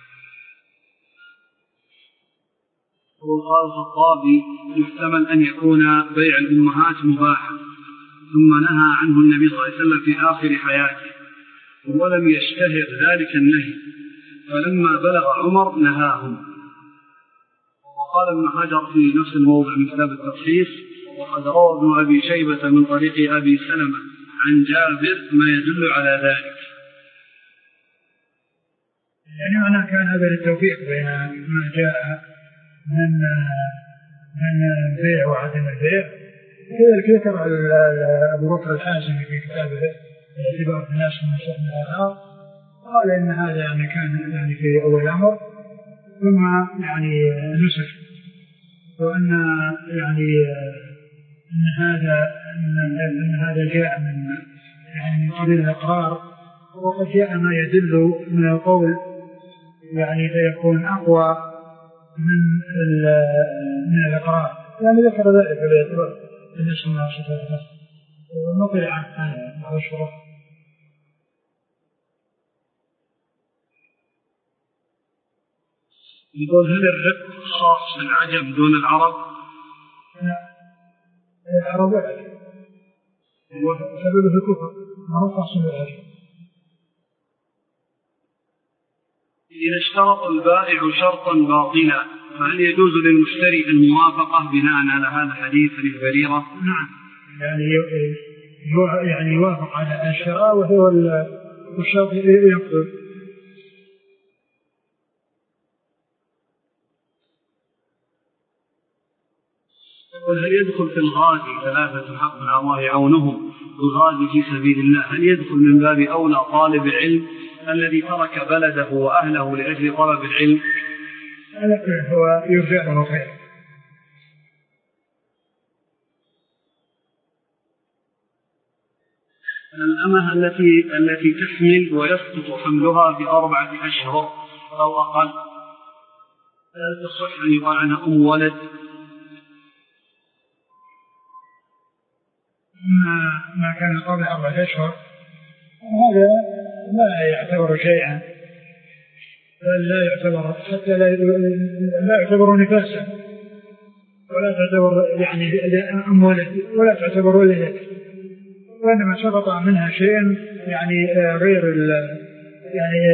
وقال الخطابي يحتمل أن يكون بيع الأمهات مباحا ثم نهى عنه النبي صلى الله عليه وسلم في آخر حياته ولم يشتهر ذلك النهي، فلما بلغ عمر نهاهم. وقال ابن حجر في نفس الموضع من كتاب الترخيص وقد روى ابن أبي شيبة من طريق أبي سلمة عن جابر ما يدل على ذلك. يعني معناه كان هذا التوفيق بين ما جاء من البيع وعدم البيع. كذلك ذكر أبو بكر الحازمي في كتابه اعتبار الناس من شأن الآثار، قال إن هذا يعني كان يعني في أول الأمر ثم يعني نسخ، وأن يعني أن هذا جاء من قبيل الإقرار، وقد جاء ما يدل من القول يعني فيكون أقوى من الإقرار، يعني ذكر ذلك في الاعتبار بالنسبة للناس ونقل عن بعض الشروح. يقول هل الرق خاص بالعجم دون العرب؟ لا، العرب وسببه الكفر ما هو خاص بالعجم. إذا اشترط البائع شرطا باطلا فهل يجوز للمشتري الموافقة بناء على هذا الحديث للبريرة؟ نعم، يعني يوافق على الشراء وهو الشرط يقبل. هل يدخل في الغازي ثلاثة حق من الله عونهم الغازي في سبيل الله، هل يدخل من باب أولى طالب العلم الذي ترك بلده وأهله لأجل طلب العلم؟ هو يرجى له خير. الأمة التي تحمل ويسقط حملها في 4 أشهر أو أقل لا تصح أن يقال عنها أم ولد؟ ما كان قبل 4 أشهر هذا لا يعتبر شيئا، لا يعتبر حتى لا يعتبر نفاسا ولا تعتبر يعني أم ولد ولا تعتبر ولد، وإنما سقط منها شيء يعني غير يعني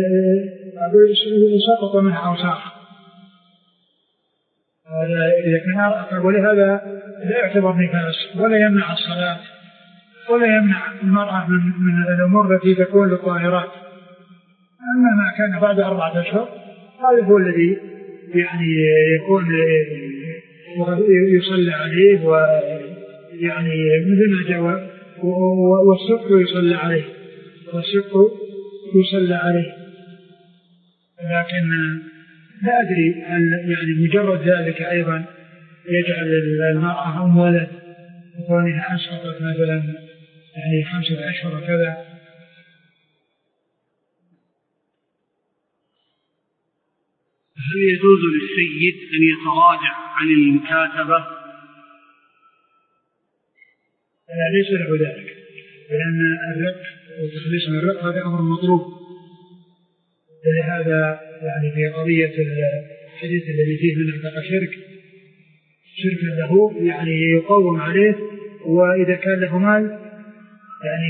سقط منها أوساخ، إذا كان أقرب، ولهذا لا يعتبر نفاس ولا يمنع الصلاة ولا يمنع المرأة من الأمور التي تكون للطاهرات، أما ما كان بعد 4 أشهر هذا هو الذي يعني يكون يصلى عليه، ويعني مثل ما جاء والسق يصلى عليه، والسق يصلى عليه. لكن لا أدري هل يعني مجرد ذلك أيضا يجعل المرأة أم ولد وكونها أسقطت مثلا يعني 5 أشهر وكذا. هل يجوز للسيد أن يتراجع عن المكاتبة؟ ليس له ذلك، لأن الرق وتخليص من الرق هذا أمر مطلوب. ولهذا يعني في قضية الحديث الذي فيه من اعتقى شرك له يعني يقوم عليه، وإذا كان له مال يعني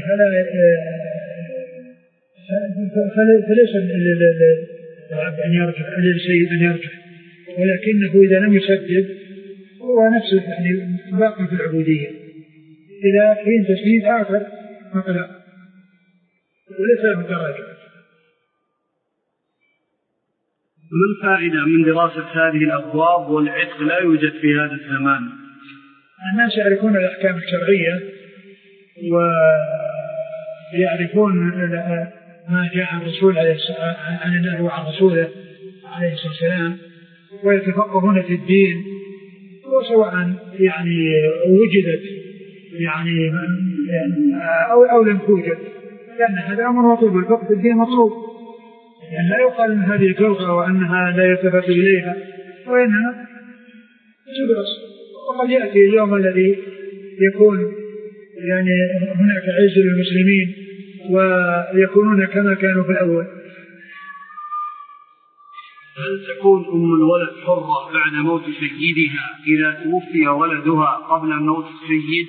فليس العبد أن يرجع، للسيد أن يرجع، ولكنه إذا لم يسدد هو نفسه يعني باق في العبودية إلى حين تسديد آخر مقلع، وليس له تراجع. ما الفائدة من دراسة هذه الأبواب والعتق لا يوجد في هذا الزمان؟ الناس يعرفون الأحكام الشرعية ويعرفون ما جاء عن الرسول عن الله وعن رسوله عليه الصلاة والسلام، ويتفقهون في الدين، وسواء يعني وجدت يعني أو لم توجد، لأن هذا أمر مطلوب، الفقه في الدين مطلوب، يعني لا يقال أن هذه كلغة وأنها لا يلتفت إليها، وإنها تدرس. وقد يأتي اليوم الذي يكون يعني هناك عز للمسلمين ويكونون كما كانوا في الأول. هل تكون أم الولد حرة بعد موت سيدها إذا توفي ولدها قبل موت السيد؟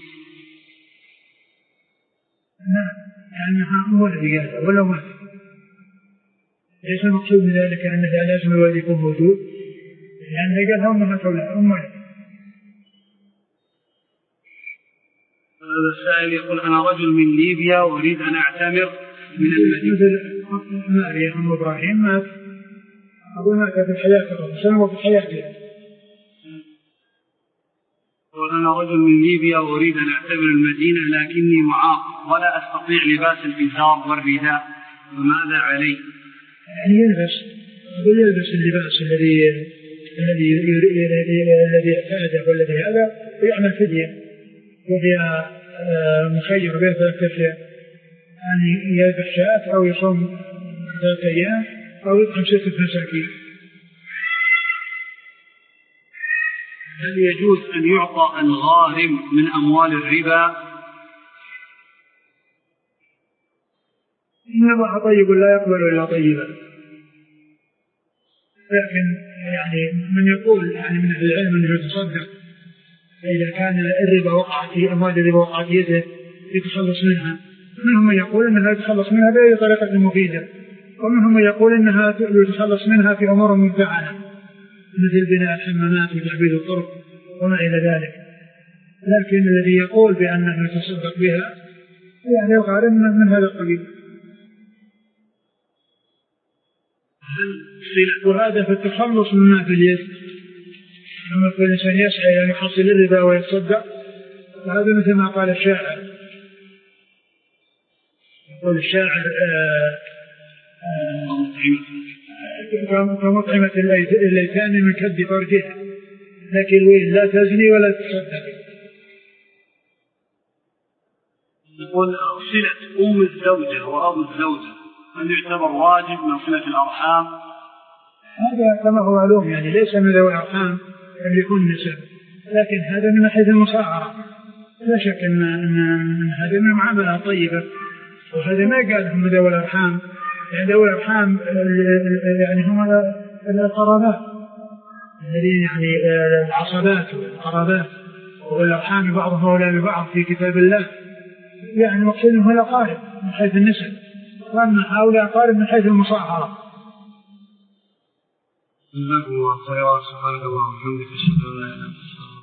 نعم، لأنها أم ولد ولو مات. ليس المقصود من ذلك أن لازم الولد يكون موجود، لأنه قالها أمها تولى أم ولد. هذا السائل يقول أنا رجل من ليبيا وأريد أن أعتمر من المدينة. مثل ماريا أم إبراهيم مات، أبوها في الحياة الرسول وفي حياته. أنا رجل من ليبيا وأريد أن أعتمر المدينة لكني معاق ولا أستطيع لباس الإزار والرداء، فماذا علي؟ يعني يلبس اللباس الذي اعتاده والذي هذا، ويعمل فدية، وهي مخير بين 3 أشياء، يعني يذبح شاة أو يصوم 3 أيام أو يطعم 6 مساكين. هل يجوز أن يعطى الغارم من أموال الربا؟ إن الله طيب لا يقبل إلا طيبا، لكن يعني من يقول يعني من أهل العلم أنه يتصدق إذا كان الربا وقع في أموال الربا وقع في يده يتخلص منها. منهم من يقول أنها يتخلص منها بأي طريقة مفيدة، ومنهم من يقول أنها يتخلص منها في أمور ممتعة مثل بناء الحمامات وتعبيد الطرق وما إلى ذلك. لكن الذي يقول بأنه يتصدق بها يعني الغارم من هذا القبيل. وهذا في التخلص مما في اليد، لما كل إنسان يسعى أن يحصل الربا ويتصدق، فهذا مثل ما قال الشاعر، يقول الشاعر كمطعمة الليتان من كد فرجها، لكن الويل لا تزني ولا تصدق. يقول صلة أم الزوجة وأبو الزوجة هل يعتبر واجب من صلة الأرحام؟ هذا كما هو معلوم يعني ليس من ذوي الأرحام اللي يكون نسب، لكن هذا من حيث المصاهرة، لا شك أن هذا من معاملة طيبة، وهذا ما قال هم ذوي الأرحام، يعني ذوي الأرحام يعني هم القرابات الذين يعني العصبات والقرابات، والأرحام بعضهم أولى ببعض في كتاب الله، يعني مقصود هم الأقارب من حيث النسب، وأما هؤلاء أقارب من حيث المصاهرة. جزاكم الله خيرا، سبحانك اللهم وبحمدك، أشهد أن لا إله إلا أنت.